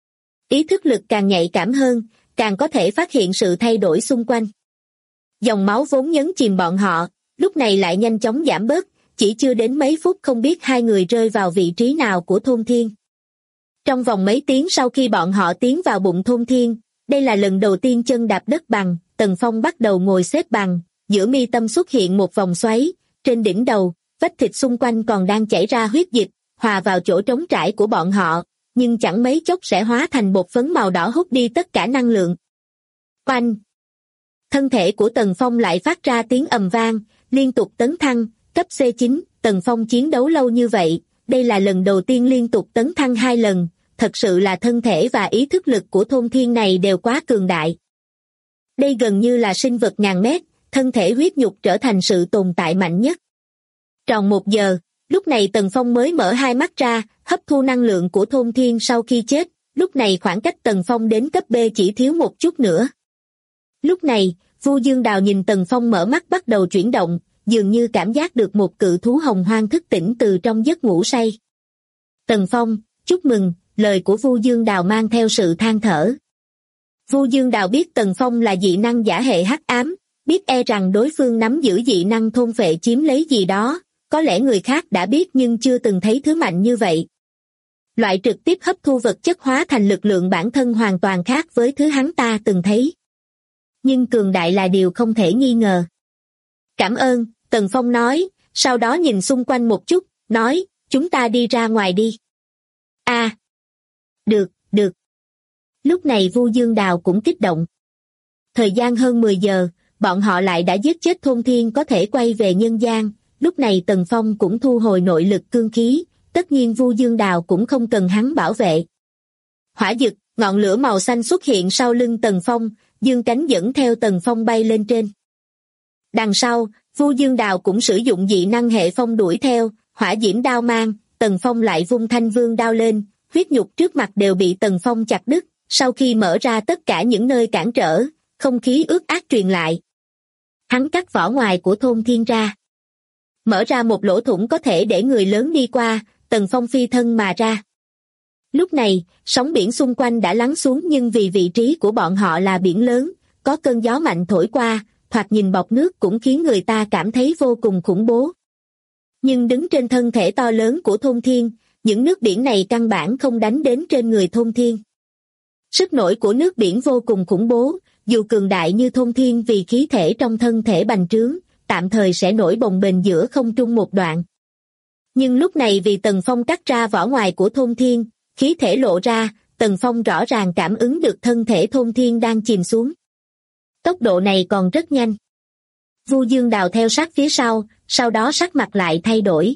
Ý thức lực càng nhạy cảm hơn, càng có thể phát hiện sự thay đổi xung quanh. Dòng máu vốn nhấn chìm bọn họ, lúc này lại nhanh chóng giảm bớt, chỉ chưa đến mấy phút không biết hai người rơi vào vị trí nào của thôn thiên. Trong vòng mấy tiếng sau khi bọn họ tiến vào bụng thôn thiên, đây là lần đầu tiên chân đạp đất bằng, Tần Phong bắt đầu ngồi xếp bằng, giữa mi tâm xuất hiện một vòng xoáy, trên đỉnh đầu, vách thịt xung quanh còn đang chảy ra huyết dịch, hòa vào chỗ trống trải của bọn họ, nhưng chẳng mấy chốc sẽ hóa thành bột phấn màu đỏ hút đi tất cả năng lượng. Oanh! Thân thể của Tần Phong lại phát ra tiếng ầm vang, liên tục tấn thăng, cấp C9, Tần Phong chiến đấu lâu như vậy, đây là lần đầu tiên liên tục tấn thăng 2 lần, thật sự là thân thể và ý thức lực của thôn thiên này đều quá cường đại. Đây gần như là sinh vật ngàn mét, thân thể huyết nhục trở thành sự tồn tại mạnh nhất. Tròn 1 giờ, lúc này Tần Phong mới mở hai mắt ra, hấp thu năng lượng của thôn thiên sau khi chết, lúc này khoảng cách Tần Phong đến cấp B chỉ thiếu một chút nữa. Lúc này, Vu Dương Đào nhìn Tần Phong mở mắt bắt đầu chuyển động, dường như cảm giác được một cự thú hồng hoang thức tỉnh từ trong giấc ngủ say. Tần Phong, chúc mừng, lời của Vu Dương Đào mang theo sự than thở. Vu Dương Đào biết Tần Phong là dị năng giả hệ hắc ám, biết e rằng đối phương nắm giữ dị năng thôn phệ chiếm lấy gì đó, có lẽ người khác đã biết nhưng chưa từng thấy thứ mạnh như vậy. Loại trực tiếp hấp thu vật chất hóa thành lực lượng bản thân hoàn toàn khác với thứ hắn ta từng thấy. Nhưng cường đại là điều không thể nghi ngờ. Cảm ơn, Tần Phong nói, sau đó nhìn xung quanh một chút, nói, chúng ta đi ra ngoài đi. À, được. Lúc này Vu Dương Đào cũng kích động. Thời gian hơn 10 giờ, bọn họ lại đã giết chết thôn thiên có thể quay về nhân gian, lúc này Tần Phong cũng thu hồi nội lực cương khí, tất nhiên Vu Dương Đào cũng không cần hắn bảo vệ. Hỏa dực, ngọn lửa màu xanh xuất hiện sau lưng Tần Phong, dương cánh dẫn theo Tần Phong bay lên trên. Đằng sau, Vu Dương Đào cũng sử dụng dị năng hệ phong đuổi theo, hỏa diễm đao mang, Tần Phong lại vung thanh vương đao lên, huyết nhục trước mặt đều bị Tần Phong chặt đứt, sau khi mở ra tất cả những nơi cản trở, không khí ướt át truyền lại. Hắn cắt vỏ ngoài của thôn thiên ra. Mở ra một lỗ thủng có thể để người lớn đi qua, Tần Phong phi thân mà ra. Lúc này, sóng biển xung quanh đã lắng xuống nhưng vì vị trí của bọn họ là biển lớn, có cơn gió mạnh thổi qua, thoạt nhìn bọt nước cũng khiến người ta cảm thấy vô cùng khủng bố. Nhưng đứng trên thân thể to lớn của thôn thiên, những nước biển này căn bản không đánh đến trên người thôn thiên. Sức nổi của nước biển vô cùng khủng bố, dù cường đại như thôn thiên vì khí thể trong thân thể bành trướng, tạm thời sẽ nổi bồng bềnh giữa không trung một đoạn. Nhưng lúc này vì Tần Phong cắt ra vỏ ngoài của thôn thiên, khí thể lộ ra, Tần Phong rõ ràng cảm ứng được thân thể thôn thiên đang chìm xuống. Tốc độ này còn rất nhanh. Vu Dương Đào theo sát phía sau đó sắc mặt lại thay đổi.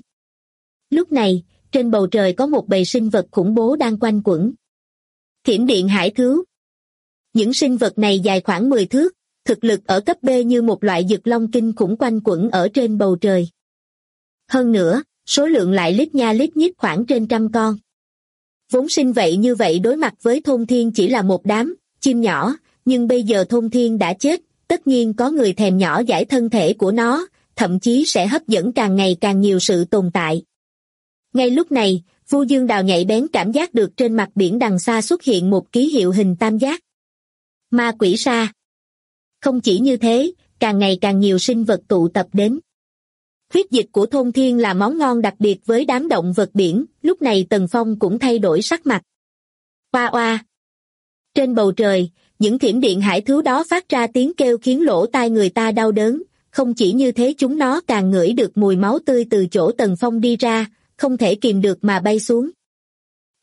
Lúc này, trên bầu trời có một bầy sinh vật khủng bố đang quanh quẩn. Thiểm điện hải thú. Những sinh vật này dài khoảng 10 thước, thực lực ở cấp B như một loại dực long kinh khủng quanh quẩn ở trên bầu trời. Hơn nữa, số lượng lại lít nha lít nhít khoảng trên 100 con. Vốn sinh vậy như vậy đối mặt với thôn thiên chỉ là một đám chim nhỏ, nhưng bây giờ thôn thiên đã chết, tất nhiên có người thèm nhỏ dãi thân thể của nó, thậm chí sẽ hấp dẫn càng ngày càng nhiều sự tồn tại. Ngay lúc này, Vu Dương Đào nhạy bén cảm giác được trên mặt biển đằng xa xuất hiện một ký hiệu hình tam giác. Ma quỷ sa. Không chỉ như thế, càng ngày càng nhiều sinh vật tụ tập đến. Huyết dịch của thôn thiên là món ngon đặc biệt với đám động vật biển, lúc này Tần Phong cũng thay đổi sắc mặt. Oa oa. Trên bầu trời, những thiểm điện hải thú đó phát ra tiếng kêu khiến lỗ tai người ta đau đớn, không chỉ như thế chúng nó càng ngửi được mùi máu tươi từ chỗ Tần Phong đi ra, không thể kìm được mà bay xuống.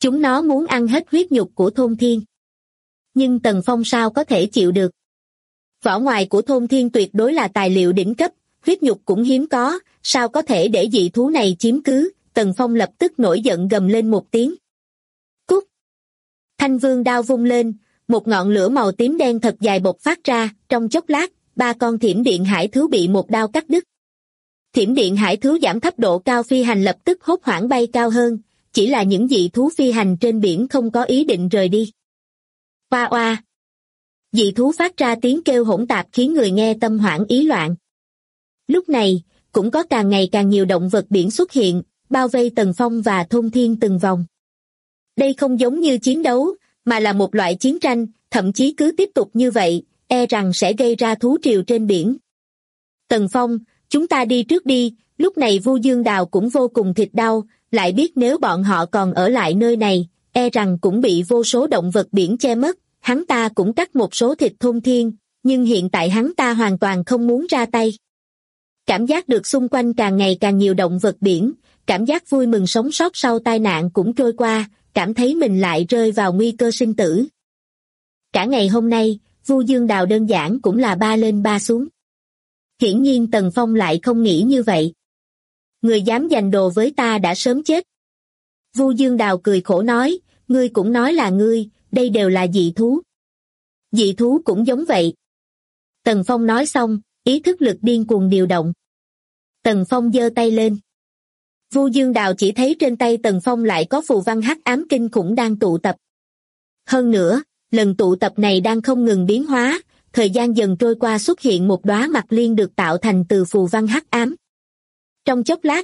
Chúng nó muốn ăn hết huyết nhục của thôn thiên. Nhưng Tần Phong sao có thể chịu được? Vỏ ngoài của thôn thiên tuyệt đối là tài liệu đỉnh cấp, huyết nhục cũng hiếm có, sao có thể để dị thú này chiếm cứ? Tần Phong lập tức nổi giận gầm lên một tiếng. Cút! Thanh vương đao vung lên, một ngọn lửa màu tím đen thật dài bộc phát ra, trong chốc lát, 3 con thiểm điện hải thú bị một đao cắt đứt. Thiểm điện hải thú giảm thấp độ cao phi hành lập tức hốt hoảng bay cao hơn, chỉ là những dị thú phi hành trên biển không có ý định rời đi. Oa oa! Dị thú phát ra tiếng kêu hỗn tạp khiến người nghe tâm hoảng ý loạn. Lúc này, cũng có càng ngày càng nhiều động vật biển xuất hiện, bao vây Tần Phong và thôn thiên từng vòng. Đây không giống như chiến đấu, mà là một loại chiến tranh, thậm chí cứ tiếp tục như vậy, e rằng sẽ gây ra thú triều trên biển. Tần Phong, chúng ta đi trước đi, lúc này Vu Dương Đào cũng vô cùng thịt đau, lại biết nếu bọn họ còn ở lại nơi này, e rằng cũng bị vô số động vật biển che mất, hắn ta cũng cắt một số thịt thôn thiên, nhưng hiện tại hắn ta hoàn toàn không muốn ra tay. Cảm giác được xung quanh càng ngày càng nhiều động vật biển, cảm giác vui mừng sống sót sau tai nạn cũng trôi qua, cảm thấy mình lại rơi vào nguy cơ sinh tử. Cả ngày hôm nay, Vu Dương Đào đơn giản cũng là ba lên ba xuống. Hiển nhiên Tần Phong lại không nghĩ như vậy. Người dám giành đồ với ta đã sớm chết. Vu Dương Đào cười khổ nói, ngươi cũng nói là ngươi, đây đều là dị thú. Dị thú cũng giống vậy. Tần Phong nói xong, ý thức lực điên cuồng điều động. Tần Phong giơ tay lên. Vu Dương Đào chỉ thấy trên tay Tần Phong lại có phù văn hắc ám kinh khủng đang tụ tập. Hơn nữa, lần tụ tập này đang không ngừng biến hóa, thời gian dần trôi qua xuất hiện một đóa mặt liên được tạo thành từ phù văn hắc ám. Trong chốc lát,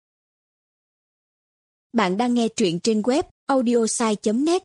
bạn đang nghe truyện trên web audiosai.net.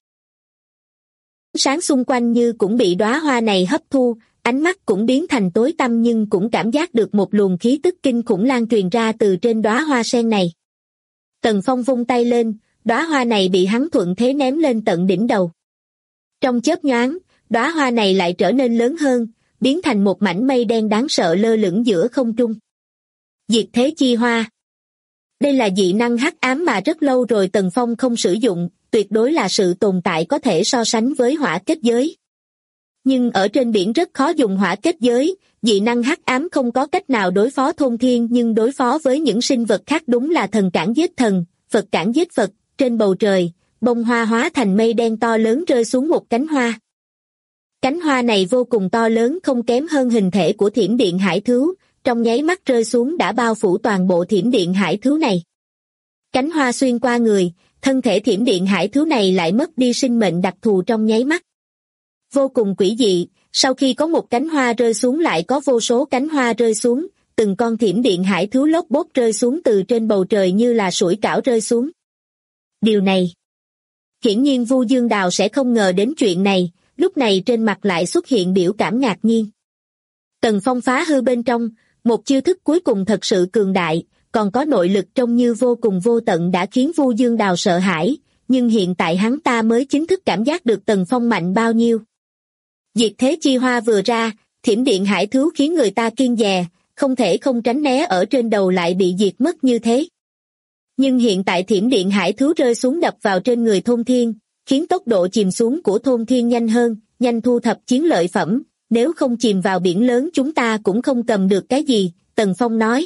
Sáng xung quanh như cũng bị đóa hoa này hấp thu, ánh mắt cũng biến thành tối tăm nhưng cũng cảm giác được một luồng khí tức kinh khủng lan truyền ra từ trên đóa hoa sen này. Tần Phong vung tay lên, đóa hoa này bị hắn thuận thế ném lên tận đỉnh đầu. Trong chớp nhoáng, đóa hoa này lại trở nên lớn hơn, biến thành một mảnh mây đen đáng sợ lơ lửng giữa không trung. Diệt thế chi hoa. Đây là dị năng hắc ám mà rất lâu rồi Tần Phong không sử dụng, tuyệt đối là sự tồn tại có thể so sánh với hỏa kết giới. Nhưng ở trên biển rất khó dùng hỏa kết giới, dị năng hắc ám không có cách nào đối phó thôn thiên nhưng đối phó với những sinh vật khác đúng là thần cản giết thần, Phật cản giết Phật. Trên bầu trời, bông hoa hóa thành mây đen to lớn rơi xuống một cánh hoa. Cánh hoa này vô cùng to lớn không kém hơn hình thể của thiểm điện hải thú, trong nháy mắt rơi xuống đã bao phủ toàn bộ thiểm điện hải thú này. Cánh hoa xuyên qua người, thân thể thiểm điện hải thú này lại mất đi sinh mệnh đặc thù trong nháy mắt. Vô cùng quỷ dị, sau khi có một cánh hoa rơi xuống lại có vô số cánh hoa rơi xuống, từng con thiểm điện hải thú lốp bốp rơi xuống từ trên bầu trời như là sủi cảo rơi xuống. Điều này, hiển nhiên Vu Dương Đào sẽ không ngờ đến chuyện này, lúc này trên mặt lại xuất hiện biểu cảm ngạc nhiên. Tần Phong phá hư bên trong, một chiêu thức cuối cùng thật sự cường đại, còn có nội lực trông như vô cùng vô tận đã khiến Vu Dương Đào sợ hãi, nhưng hiện tại hắn ta mới chính thức cảm giác được Tần Phong mạnh bao nhiêu. Diệt thế chi hoa vừa ra, thiểm điện hải thú khiến người ta kiêng dè, không thể không tránh né ở trên đầu lại bị diệt mất như thế. Nhưng hiện tại thiểm điện hải thú rơi xuống đập vào trên người thôn thiên, khiến tốc độ chìm xuống của thôn thiên nhanh hơn, nhanh thu thập chiến lợi phẩm, nếu không chìm vào biển lớn chúng ta cũng không cầm được cái gì, Tần Phong nói.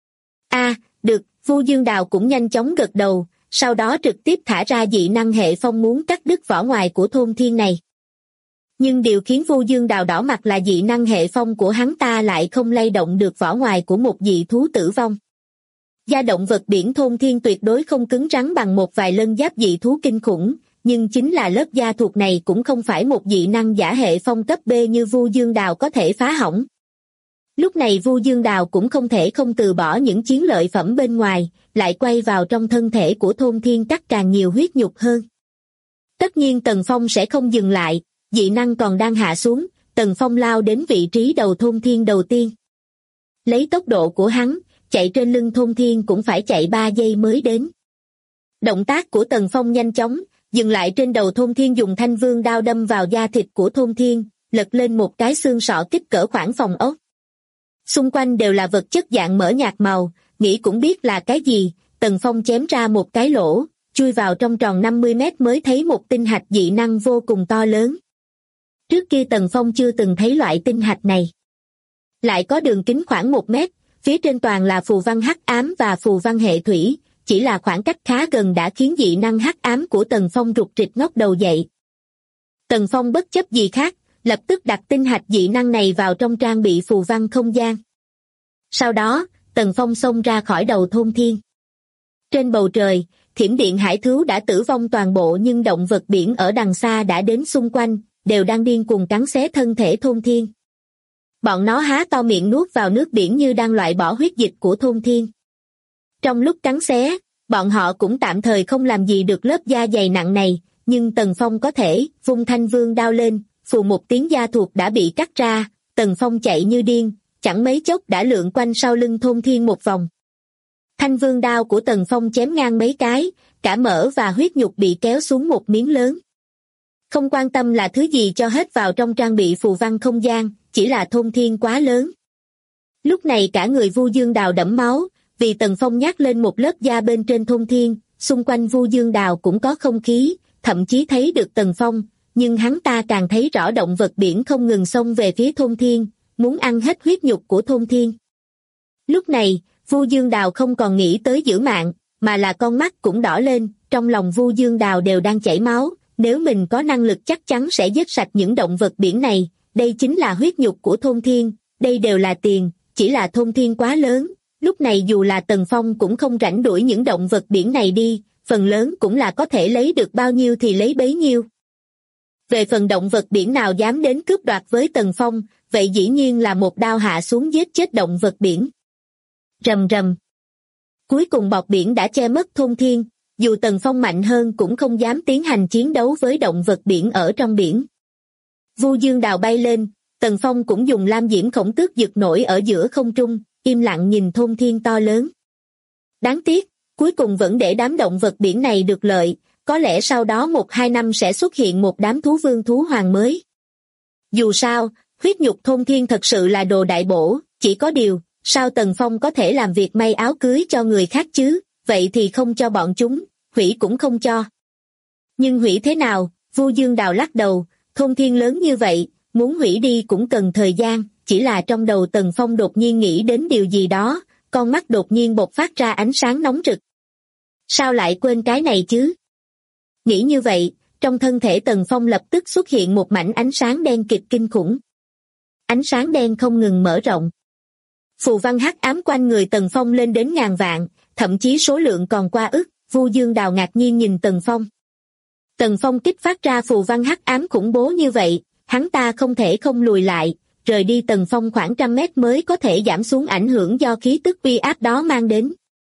Được, Vu Dương Đào cũng nhanh chóng gật đầu, sau đó trực tiếp thả ra dị năng hệ phong muốn cắt đứt vỏ ngoài của thôn thiên này. Nhưng điều khiến Vu Dương Đào đỏ mặt là dị năng hệ phong của hắn ta lại không lay động được vỏ ngoài của một dị thú tử vong. Da động vật biển thôn thiên tuyệt đối không cứng rắn bằng một vài lân giáp dị thú kinh khủng, nhưng chính là lớp da thuộc này cũng không phải một dị năng giả hệ phong cấp B như Vu Dương Đào có thể phá hỏng. Lúc này Vu Dương Đào cũng không thể không từ bỏ những chiến lợi phẩm bên ngoài, lại quay vào trong thân thể của thôn thiên cắt càng nhiều huyết nhục hơn. Tất nhiên Tần Phong sẽ không dừng lại, dị năng còn đang hạ xuống, Tần Phong lao đến vị trí đầu thôn thiên đầu tiên. Lấy tốc độ của hắn, chạy trên lưng thôn thiên cũng phải chạy 3 giây mới đến. Động tác của Tần Phong nhanh chóng, dừng lại trên đầu thôn thiên dùng thanh vương đao đâm vào da thịt của thôn thiên, lật lên một cái xương sọ kích cỡ khoảng phòng ốc. Xung quanh đều là vật chất dạng mỡ nhạt màu, nghĩ cũng biết là cái gì, Tần Phong chém ra một cái lỗ, chui vào trong tròn 50 mét mới thấy một tinh hạch dị năng vô cùng to lớn. Trước kia Tần Phong chưa từng thấy loại tinh hạch này. Lại có đường kính khoảng 1 mét, phía trên toàn là phù văn hắc ám và phù văn hệ thủy, chỉ là khoảng cách khá gần đã khiến dị năng hắc ám của Tần Phong rụt rịch ngóc đầu dậy. Tần Phong bất chấp gì khác, lập tức đặt tinh hạch dị năng này vào trong trang bị phù văn không gian. Sau đó, Tần Phong xông ra khỏi đầu thôn thiên. Trên bầu trời, thiểm điện hải thú đã tử vong toàn bộ nhưng động vật biển ở đằng xa đã đến xung quanh, đều đang điên cuồng cắn xé thân thể thôn thiên. Bọn nó há to miệng nuốt vào nước biển như đang loại bỏ huyết dịch của thôn thiên. Trong lúc cắn xé, bọn họ cũng tạm thời không làm gì được lớp da dày nặng này, nhưng Tần Phong có thể vung thanh vương đao lên, phù một tiếng da thuộc đã bị cắt ra, Tần Phong chạy như điên, chẳng mấy chốc đã lượn quanh sau lưng thôn thiên một vòng. Thanh vương đao của Tần Phong chém ngang mấy cái, cả mỡ và huyết nhục bị kéo xuống một miếng lớn. Không quan tâm là thứ gì cho hết vào trong trang bị phù văn không gian, chỉ là thôn thiên quá lớn. Lúc này cả người Vu Dương Đào đẫm máu, vì Tần Phong nhát lên một lớp da bên trên thôn thiên, xung quanh Vu Dương Đào cũng có không khí, thậm chí thấy được Tần Phong, nhưng hắn ta càng thấy rõ động vật biển không ngừng xông về phía thôn thiên, muốn ăn hết huyết nhục của thôn thiên. Lúc này, Vu Dương Đào không còn nghĩ tới giữ mạng, mà là con mắt cũng đỏ lên, trong lòng Vu Dương Đào đều đang chảy máu, nếu mình có năng lực chắc chắn sẽ giết sạch những động vật biển này, đây chính là huyết nhục của thôn thiên, đây đều là tiền, chỉ là thôn thiên quá lớn, lúc này dù là Tần Phong cũng không rảnh đuổi những động vật biển này đi, phần lớn cũng là có thể lấy được bao nhiêu thì lấy bấy nhiêu. Về phần động vật biển nào dám đến cướp đoạt với Tần Phong, vậy dĩ nhiên là một đao hạ xuống giết chết động vật biển. Rầm rầm. Cuối cùng bọt biển đã che mất thôn thiên, dù Tần Phong mạnh hơn cũng không dám tiến hành chiến đấu với động vật biển ở trong biển. Vu Dương Đào bay lên, Tần Phong cũng dùng lam diễm khổng tước giật nổi ở giữa không trung, im lặng nhìn thôn thiên to lớn. Đáng tiếc, cuối cùng vẫn để đám động vật biển này được lợi, có lẽ sau đó 1-2 năm sẽ xuất hiện một đám thú vương thú hoàng mới. Dù sao, huyết nhục thôn thiên thật sự là đồ đại bổ, chỉ có điều, sao Tần Phong có thể làm việc may áo cưới cho người khác chứ, vậy thì không cho bọn chúng, hủy cũng không cho. Nhưng hủy thế nào, Vu Dương Đào lắc đầu, thôn thiên lớn như vậy, muốn hủy đi cũng cần thời gian, chỉ là trong đầu Tần Phong đột nhiên nghĩ đến điều gì đó, con mắt đột nhiên bộc phát ra ánh sáng nóng rực. Sao lại quên cái này chứ? Nghĩ như vậy, trong thân thể Tần Phong lập tức xuất hiện một mảnh ánh sáng đen kịt kinh khủng. Ánh sáng đen không ngừng mở rộng. Phù văn hắc ám quanh người Tần Phong lên đến ngàn vạn, thậm chí số lượng còn qua ức, Vu Dương Đào ngạc nhiên nhìn Tần Phong. Tần Phong kích phát ra phù văn hắc ám khủng bố như vậy, hắn ta không thể không lùi lại, rời đi Tần Phong khoảng 100 mét mới có thể giảm xuống ảnh hưởng do khí tức uy áp đó mang đến.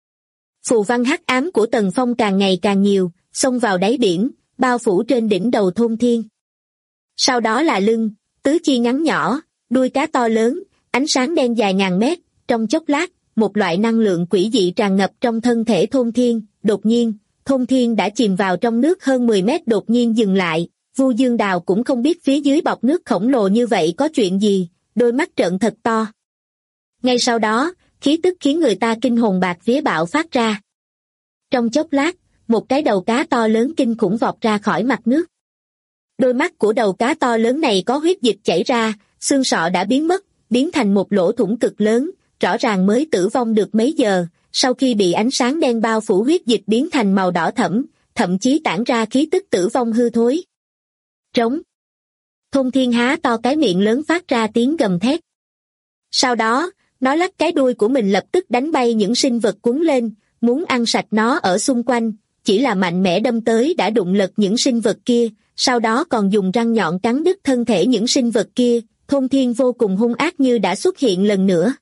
Phù văn hắc ám của Tần Phong càng ngày càng nhiều, xông vào đáy biển, bao phủ trên đỉnh đầu thôn thiên. Sau đó là lưng, tứ chi ngắn nhỏ, đuôi cá to lớn, ánh sáng đen dài ngàn mét, trong chốc lát, một loại năng lượng quỷ dị tràn ngập trong thân thể thôn thiên, đột nhiên, thôn thiên đã chìm vào trong nước hơn 10 mét đột nhiên dừng lại, Vu Dương Đào cũng không biết phía dưới bọt nước khổng lồ như vậy có chuyện gì, đôi mắt trợn thật to. Ngay sau đó, khí tức khiến người ta kinh hồn bạt vía bạo phát ra. Trong chốc lát, một cái đầu cá to lớn kinh khủng vọt ra khỏi mặt nước. Đôi mắt của đầu cá to lớn này có huyết dịch chảy ra, xương sọ đã biến mất, biến thành một lỗ thủng cực lớn, rõ ràng mới tử vong được mấy giờ, sau khi bị ánh sáng đen bao phủ huyết dịch biến thành màu đỏ thẫm, thậm chí tản ra khí tức tử vong hư thối. Trống. Thôn thiên há to cái miệng lớn phát ra tiếng gầm thét. Sau đó, nó lắc cái đuôi của mình lập tức đánh bay những sinh vật cuốn lên, muốn ăn sạch nó ở xung quanh, chỉ là mạnh mẽ đâm tới đã đụng lật những sinh vật kia, sau đó còn dùng răng nhọn cắn đứt thân thể những sinh vật kia, thôn thiên vô cùng hung ác như đã xuất hiện lần nữa.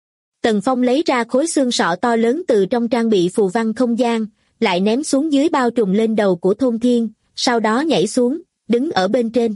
Tần Phong lấy ra khối xương sọ to lớn từ trong trang bị phù văn không gian, lại ném xuống dưới bao trùm lên đầu của thôn thiên, sau đó nhảy xuống, đứng ở bên trên.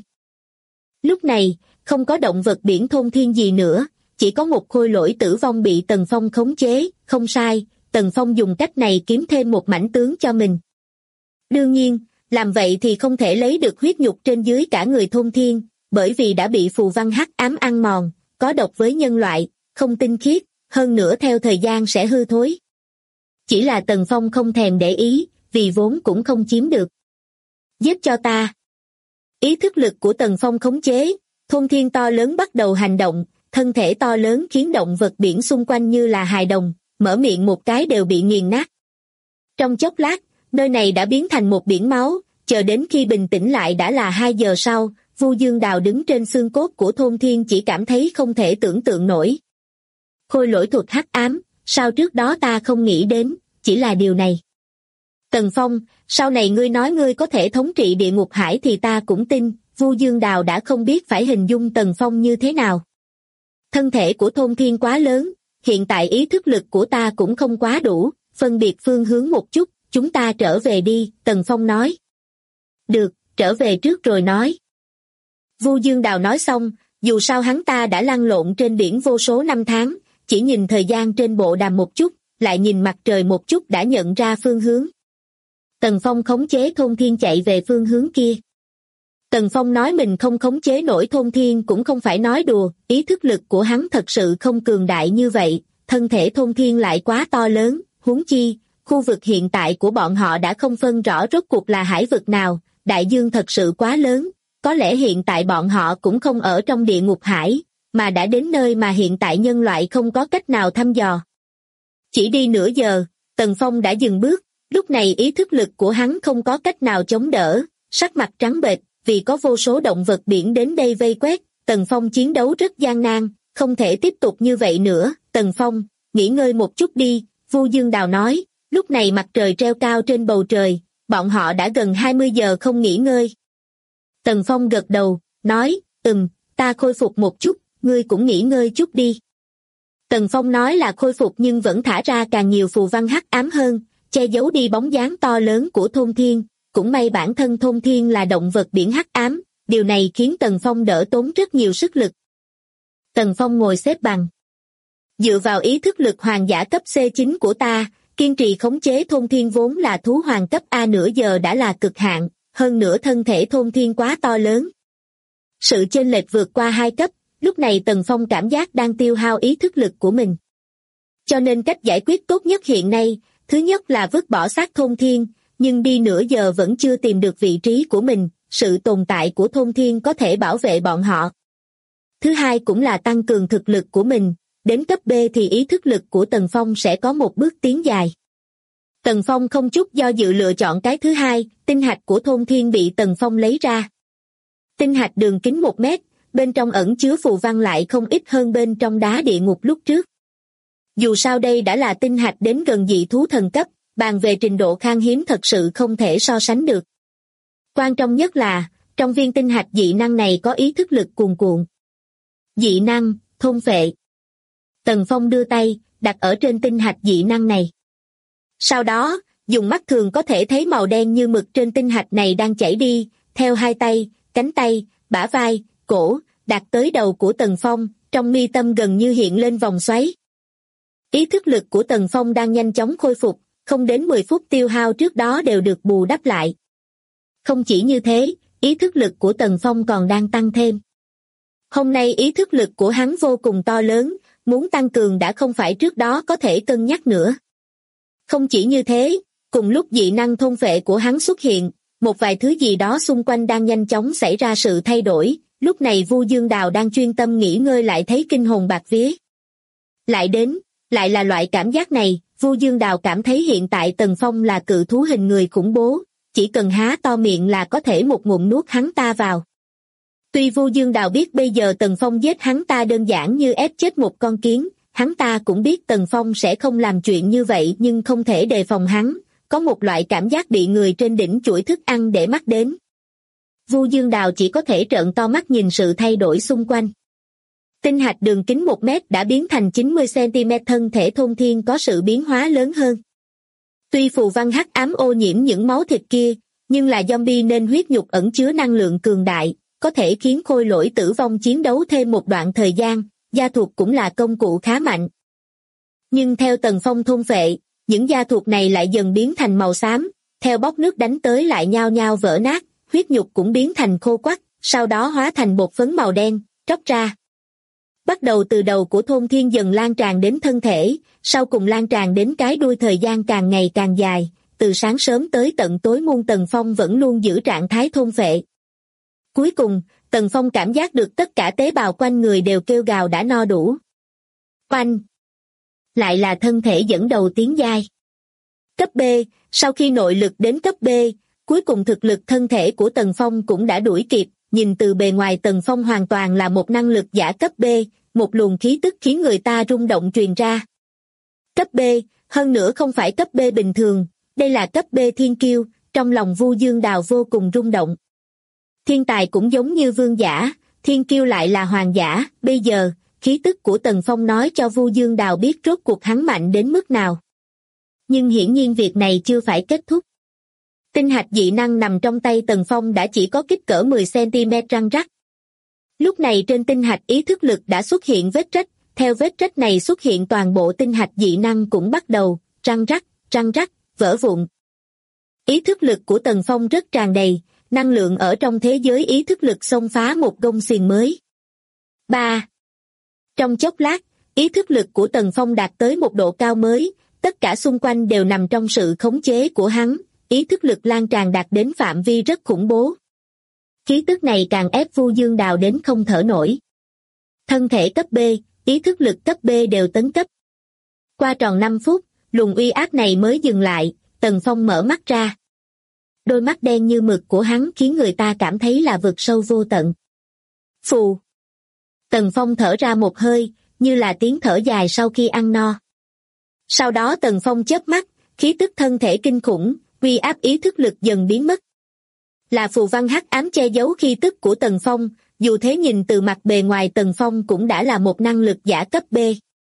Lúc này, không có động vật biển thôn thiên gì nữa, chỉ có một khôi lỗi tử vong bị Tần Phong khống chế, không sai, Tần Phong dùng cách này kiếm thêm một mảnh tướng cho mình. Đương nhiên, làm vậy thì không thể lấy được huyết nhục trên dưới cả người thôn thiên, bởi vì đã bị phù văn hắc ám ăn mòn, có độc với nhân loại, không tinh khiết, hơn nữa theo thời gian sẽ hư thối. Chỉ là Tần Phong không thèm để ý, vì vốn cũng không chiếm được. Giết cho ta. Ý thức lực của Tần Phong khống chế, thôn thiên to lớn bắt đầu hành động, thân thể to lớn khiến động vật biển xung quanh như là hài đồng, mở miệng một cái đều bị nghiền nát. Trong chốc lát, nơi này đã biến thành một biển máu, chờ đến khi bình tĩnh lại đã là 2 giờ sau, Vu Dương Đào đứng trên xương cốt của thôn thiên chỉ cảm thấy không thể tưởng tượng nổi. Khôi lỗi thuật hắc ám, sao trước đó ta không nghĩ đến, chỉ là điều này. Tần Phong, sau này ngươi nói ngươi có thể thống trị địa ngục hải thì ta cũng tin, Vu Dương Đào đã không biết phải hình dung Tần Phong như thế nào. Thân thể của thôn thiên quá lớn, hiện tại ý thức lực của ta cũng không quá đủ, phân biệt phương hướng một chút, chúng ta trở về đi, Tần Phong nói. Được, trở về trước rồi nói. Vu Dương Đào nói xong, dù sao hắn ta đã lăn lộn trên biển vô số năm tháng, chỉ nhìn thời gian trên bộ đàm một chút, lại nhìn mặt trời một chút đã nhận ra phương hướng. Tần Phong khống chế thôn thiên chạy về phương hướng kia. Tần Phong nói mình không khống chế nổi thôn thiên cũng không phải nói đùa, ý thức lực của hắn thật sự không cường đại như vậy, thân thể thôn thiên lại quá to lớn, huống chi, khu vực hiện tại của bọn họ đã không phân rõ rốt cuộc là hải vực nào, đại dương thật sự quá lớn, có lẽ hiện tại bọn họ cũng không ở trong địa ngục hải, mà đã đến nơi mà hiện tại nhân loại không có cách nào thăm dò. Chỉ đi nửa giờ, Tần Phong đã dừng bước, lúc này ý thức lực của hắn không có cách nào chống đỡ, sắc mặt trắng bệch, vì có vô số động vật biển đến đây vây quét, Tần Phong chiến đấu rất gian nan, không thể tiếp tục như vậy nữa, Tần Phong, nghỉ ngơi một chút đi, Vu Dương Đào nói, lúc này mặt trời treo cao trên bầu trời, bọn họ đã gần 20 giờ không nghỉ ngơi. Tần Phong gật đầu, nói, ta khôi phục một chút, ngươi cũng nghỉ ngơi chút đi. Tần Phong nói là khôi phục nhưng vẫn thả ra càng nhiều phù văn hắc ám hơn, che giấu đi bóng dáng to lớn của thôn thiên, cũng may bản thân thôn thiên là động vật biển hắc ám, điều này khiến Tần Phong đỡ tốn rất nhiều sức lực. Tần Phong ngồi xếp bằng. Dựa vào ý thức lực hoàng giả cấp C9 của ta, kiên trì khống chế thôn thiên vốn là thú hoàng cấp A nửa giờ đã là cực hạn, hơn nữa thân thể thôn thiên quá to lớn. Sự chênh lệch vượt qua 2 cấp, lúc này Tần Phong cảm giác đang tiêu hao ý thức lực của mình. Cho nên cách giải quyết tốt nhất hiện nay, thứ nhất là vứt bỏ xác thôn thiên, nhưng đi nửa giờ vẫn chưa tìm được vị trí của mình, sự tồn tại của thôn thiên có thể bảo vệ bọn họ. Thứ hai cũng là tăng cường thực lực của mình, đến cấp B thì ý thức lực của Tần Phong sẽ có một bước tiến dài. Tần Phong không chút do dự lựa chọn cái thứ hai, tinh hạch của thôn thiên bị Tần Phong lấy ra. Tinh hạch đường kính 1 mét, bên trong ẩn chứa phù văn lại không ít hơn bên trong đá địa ngục lúc trước. Dù sao đây đã là tinh hạch đến gần dị thú thần cấp, bàn về trình độ khan hiếm thật sự không thể so sánh được. Quan trọng nhất là, trong viên tinh hạch dị năng này có ý thức lực cuồn cuộn. Dị năng, thôn phệ. Tần Phong đưa tay, đặt ở trên tinh hạch dị năng này. Sau đó, dùng mắt thường có thể thấy màu đen như mực trên tinh hạch này đang chảy đi, theo hai tay, cánh tay, bả vai, cổ, đạt tới đầu của Tần Phong, trong mi tâm gần như hiện lên vòng xoáy. Ý thức lực của Tần Phong đang nhanh chóng khôi phục, không đến 10 phút tiêu hao trước đó đều được bù đắp lại. Không chỉ như thế, ý thức lực của Tần Phong còn đang tăng thêm. Hôm nay ý thức lực của hắn vô cùng to lớn, muốn tăng cường đã không phải trước đó có thể cân nhắc nữa. Không chỉ như thế, cùng lúc dị năng thôn phệ của hắn xuất hiện, một vài thứ gì đó xung quanh đang nhanh chóng xảy ra sự thay đổi, lúc này Vu Dương Đào đang chuyên tâm nghỉ ngơi lại thấy kinh hồn bạt vía. Lại là loại cảm giác này, Vu Dương Đào cảm thấy hiện tại Tần Phong là cự thú hình người khủng bố, chỉ cần há to miệng là có thể một ngụm nuốt hắn ta vào. Tuy Vu Dương Đào biết bây giờ Tần Phong giết hắn ta đơn giản như ép chết một con kiến, hắn ta cũng biết Tần Phong sẽ không làm chuyện như vậy nhưng không thể đề phòng hắn, có một loại cảm giác bị người trên đỉnh chuỗi thức ăn để mắt đến. Vu Dương Đào chỉ có thể trợn to mắt nhìn sự thay đổi xung quanh. Tinh hạch đường kính 1 mét đã biến thành 90 cm, thân thể thôn thiên có sự biến hóa lớn hơn. Tuy phù văn hắc ám ô nhiễm những máu thịt kia, nhưng là zombie nên huyết nhục ẩn chứa năng lượng cường đại, có thể khiến khôi lỗi tử vong chiến đấu thêm một đoạn thời gian, da thuộc cũng là công cụ khá mạnh. Nhưng theo Tần Phong thôn phệ, những da thuộc này lại dần biến thành màu xám, theo bốc nước đánh tới lại nhao nhao vỡ nát, huyết nhục cũng biến thành khô quắt, sau đó hóa thành bột phấn màu đen, tróc ra. Bắt đầu từ đầu của thôn thiên dần lan tràn đến thân thể, sau cùng lan tràn đến cái đuôi, thời gian càng ngày càng dài, từ sáng sớm tới tận tối muôn Tần Phong vẫn luôn giữ trạng thái thôn vệ. Cuối cùng, Tần Phong cảm giác được tất cả tế bào quanh người đều kêu gào đã no đủ. Oanh! Lại là thân thể dẫn đầu tiến giai. Cấp B, sau khi nội lực đến cấp B, cuối cùng thực lực thân thể của Tần Phong cũng đã đuổi kịp, nhìn từ bề ngoài Tần Phong hoàn toàn là một năng lực giả cấp B, một luồng khí tức khiến người ta rung động truyền ra. Cấp B, hơn nữa không phải cấp B bình thường, đây là cấp B thiên kiêu, trong lòng Vu Dương Đào vô cùng rung động. Thiên tài cũng giống như vương giả, thiên kiêu lại là hoàng giả, bây giờ, khí tức của Tần Phong nói cho Vu Dương Đào biết rốt cuộc hắn mạnh đến mức nào. Nhưng hiển nhiên việc này chưa phải kết thúc. Tinh hạch dị năng nằm trong tay Tần Phong đã chỉ có kích cỡ 10cm răng rắc. Lúc này trên tinh hạch ý thức lực đã xuất hiện vết rách, theo vết rách này xuất hiện toàn bộ tinh hạch dị năng cũng bắt đầu, răng rắc, vỡ vụn. Ý thức lực của Tần Phong rất tràn đầy, năng lượng ở trong thế giới ý thức lực xông phá một gông xiềng mới. 3. Trong chốc lát, ý thức lực của Tần Phong đạt tới một độ cao mới, tất cả xung quanh đều nằm trong sự khống chế của hắn, ý thức lực lan tràn đạt đến phạm vi rất khủng bố. Khí tức này càng ép Vu Dương Đào đến không thở nổi. Thân thể cấp B, ý thức lực cấp B đều tấn cấp. Qua tròn 5 phút, luồng uy áp này mới dừng lại, Tần Phong mở mắt ra. Đôi mắt đen như mực của hắn khiến người ta cảm thấy là vực sâu vô tận. Phù! Tần Phong thở ra một hơi, như là tiếng thở dài sau khi ăn no. Sau đó Tần Phong chớp mắt, khí tức thân thể kinh khủng, uy áp ý thức lực dần biến mất. Là phù văn hắc ám che giấu khí tức của Tần Phong, dù thế nhìn từ mặt bề ngoài Tần Phong cũng đã là một năng lực giả cấp B.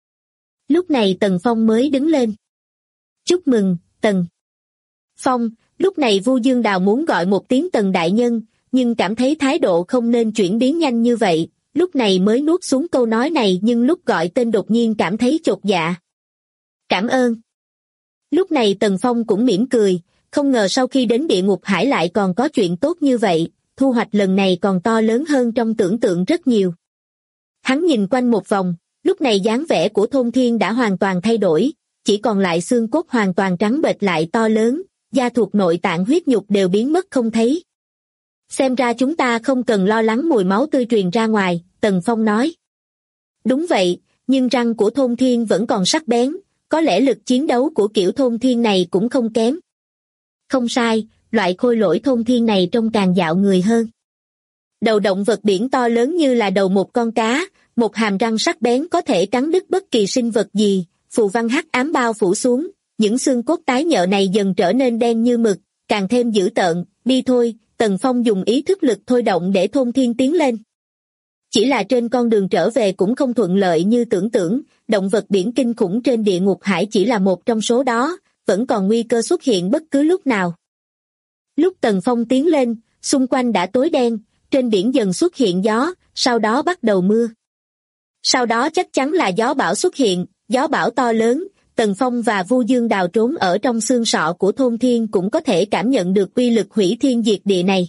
Lúc này Tần Phong mới đứng lên. Chúc mừng, Tần Phong, lúc này Vu Dương Đào muốn gọi một tiếng Tần đại nhân, nhưng cảm thấy thái độ không nên chuyển biến nhanh như vậy, lúc này mới nuốt xuống câu nói này nhưng lúc gọi tên đột nhiên cảm thấy chột dạ. Cảm ơn. Lúc này Tần Phong cũng mỉm cười, không ngờ sau khi đến địa ngục hải lại còn có chuyện tốt như vậy, thu hoạch lần này còn to lớn hơn trong tưởng tượng rất nhiều. Hắn nhìn quanh một vòng, lúc này dáng vẻ của thôn thiên đã hoàn toàn thay đổi, chỉ còn lại xương cốt hoàn toàn trắng bệch lại to lớn, da thuộc nội tạng huyết nhục đều biến mất không thấy. Xem ra chúng ta không cần lo lắng mùi máu tươi truyền ra ngoài, Tần Phong nói. Đúng vậy, nhưng răng của thôn thiên vẫn còn sắc bén, có lẽ lực chiến đấu của kiểu thôn thiên này cũng không kém. Không sai, loại khôi lỗi thôn thiên này trông càng dạo người hơn. Đầu động vật biển to lớn như là đầu một con cá, một hàm răng sắc bén có thể cắn đứt bất kỳ sinh vật gì, phù văn hắc ám bao phủ xuống, những xương cốt tái nhợ này dần trở nên đen như mực, càng thêm dữ tợn, đi thôi, Tần Phong dùng ý thức lực thôi động để thôn thiên tiến lên. Chỉ là trên con đường trở về cũng không thuận lợi như tưởng, động vật biển kinh khủng trên địa ngục hải chỉ là một trong số đó, vẫn còn nguy cơ xuất hiện bất cứ lúc nào. Lúc Tần Phong tiến lên, xung quanh đã tối đen, trên biển dần xuất hiện gió, sau đó bắt đầu mưa. Sau đó chắc chắn là gió bão xuất hiện, gió bão to lớn, Tần Phong và Vu Dương Đào trốn ở trong xương sọ của thôn thiên cũng có thể cảm nhận được uy lực hủy thiên diệt địa này.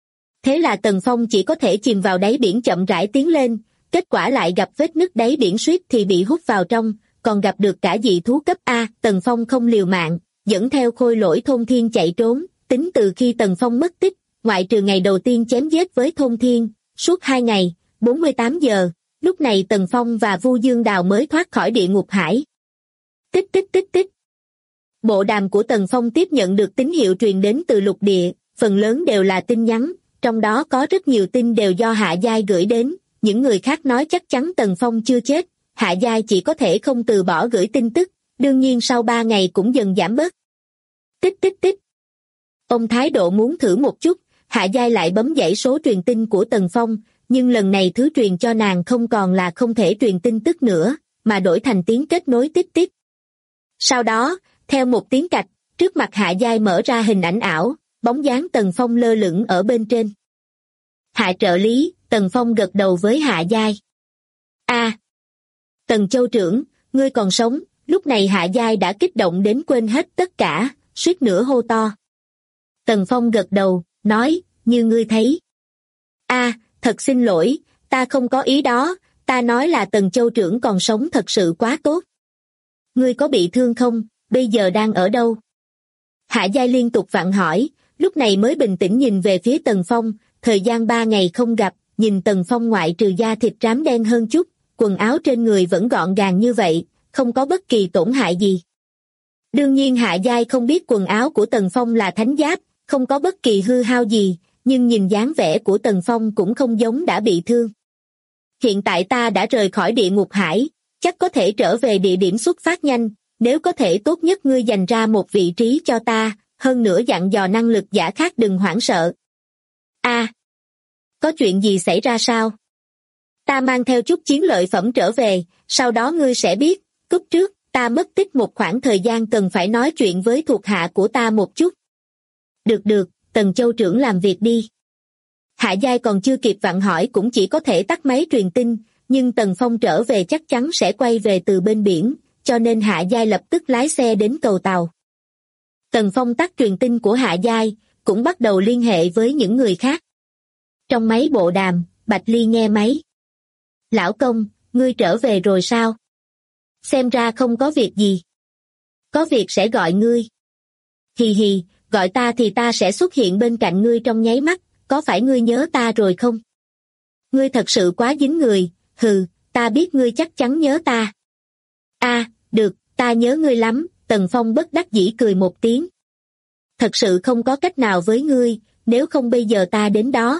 Thế là Tần Phong chỉ có thể chìm vào đáy biển chậm rãi tiến lên, kết quả lại gặp vết nứt đáy biển suýt thì bị hút vào trong, còn gặp được cả dị thú cấp A. Tần Phong không liều mạng, dẫn theo khôi lỗi thôn thiên chạy trốn, tính từ khi Tần Phong mất tích, ngoại trừ ngày đầu tiên chém giết với thôn thiên, suốt 2 ngày, 48 giờ, lúc này Tần Phong và Vu Dương Đào mới thoát khỏi địa ngục hải. Tích tích tích tích. Bộ đàm của Tần Phong tiếp nhận được tín hiệu truyền đến từ lục địa, phần lớn đều là tin nhắn, trong đó có rất nhiều tin đều do Hạ Giai gửi đến, những người khác nói chắc chắn Tần Phong chưa chết, Hạ Giai chỉ có thể không từ bỏ gửi tin tức, đương nhiên sau 3 ngày cũng dần giảm bớt. Tích tích tích. Ông thái độ muốn thử một chút, Hạ Giai lại bấm dãy số truyền tin của Tần Phong, nhưng lần này thứ truyền cho nàng không còn là không thể truyền tin tức nữa, mà đổi thành tiếng kết nối tích tích. Sau đó, theo một tiếng cạch, trước mặt Hạ Giai mở ra hình ảnh ảo, bóng dáng Tần Phong lơ lửng ở bên trên. Hạ trợ lý, Tần Phong gật đầu với Hạ Giai. Tần Châu trưởng, ngươi còn sống, lúc này Hạ Giai đã kích động đến quên hết tất cả, suýt nữa hô to. Tần Phong gật đầu, nói, như ngươi thấy. Thật xin lỗi, ta không có ý đó, ta nói là Tần Châu trưởng còn sống thật sự quá tốt. Ngươi có bị thương không, bây giờ đang ở đâu? Hạ Giai liên tục vặn hỏi, lúc này mới bình tĩnh nhìn về phía Tần Phong, thời gian 3 ngày không gặp, nhìn Tần Phong ngoại trừ da thịt trám đen hơn chút, quần áo trên người vẫn gọn gàng như vậy, không có bất kỳ tổn hại gì. Đương nhiên Hạ Giai không biết quần áo của Tần Phong là thánh giáp, không có bất kỳ hư hao gì, nhưng nhìn dáng vẻ của Tần Phong cũng không giống đã bị thương. Hiện tại ta đã rời khỏi địa ngục hải, chắc có thể trở về địa điểm xuất phát nhanh, nếu có thể tốt nhất ngươi dành ra một vị trí cho ta, hơn nữa dặn dò năng lực giả khác đừng hoảng sợ. Có chuyện gì xảy ra sao? Ta mang theo chút chiến lợi phẩm trở về, sau đó ngươi sẽ biết, cúp trước, ta mất tích một khoảng thời gian cần phải nói chuyện với thuộc hạ của ta một chút. Được, Tần Châu trưởng làm việc đi. Hạ Giai còn chưa kịp vặn hỏi cũng chỉ có thể tắt máy truyền tin, nhưng Tần Phong trở về chắc chắn sẽ quay về từ bên biển, cho nên Hạ Giai lập tức lái xe đến cầu tàu. Tần Phong tắt truyền tin của Hạ Giai, cũng bắt đầu liên hệ với những người khác. Trong máy bộ đàm, Bạch Ly nghe máy. Lão công, ngươi trở về rồi sao? Xem ra không có việc gì. Có việc sẽ gọi ngươi. Hì, gọi ta thì ta sẽ xuất hiện bên cạnh ngươi trong nháy mắt, có phải ngươi nhớ ta rồi không? Ngươi thật sự quá dính người, hừ, ta biết ngươi chắc chắn nhớ ta. Được, ta nhớ ngươi lắm, Tần Phong bất đắc dĩ cười một tiếng. Thật sự không có cách nào với ngươi, nếu không bây giờ ta đến đó.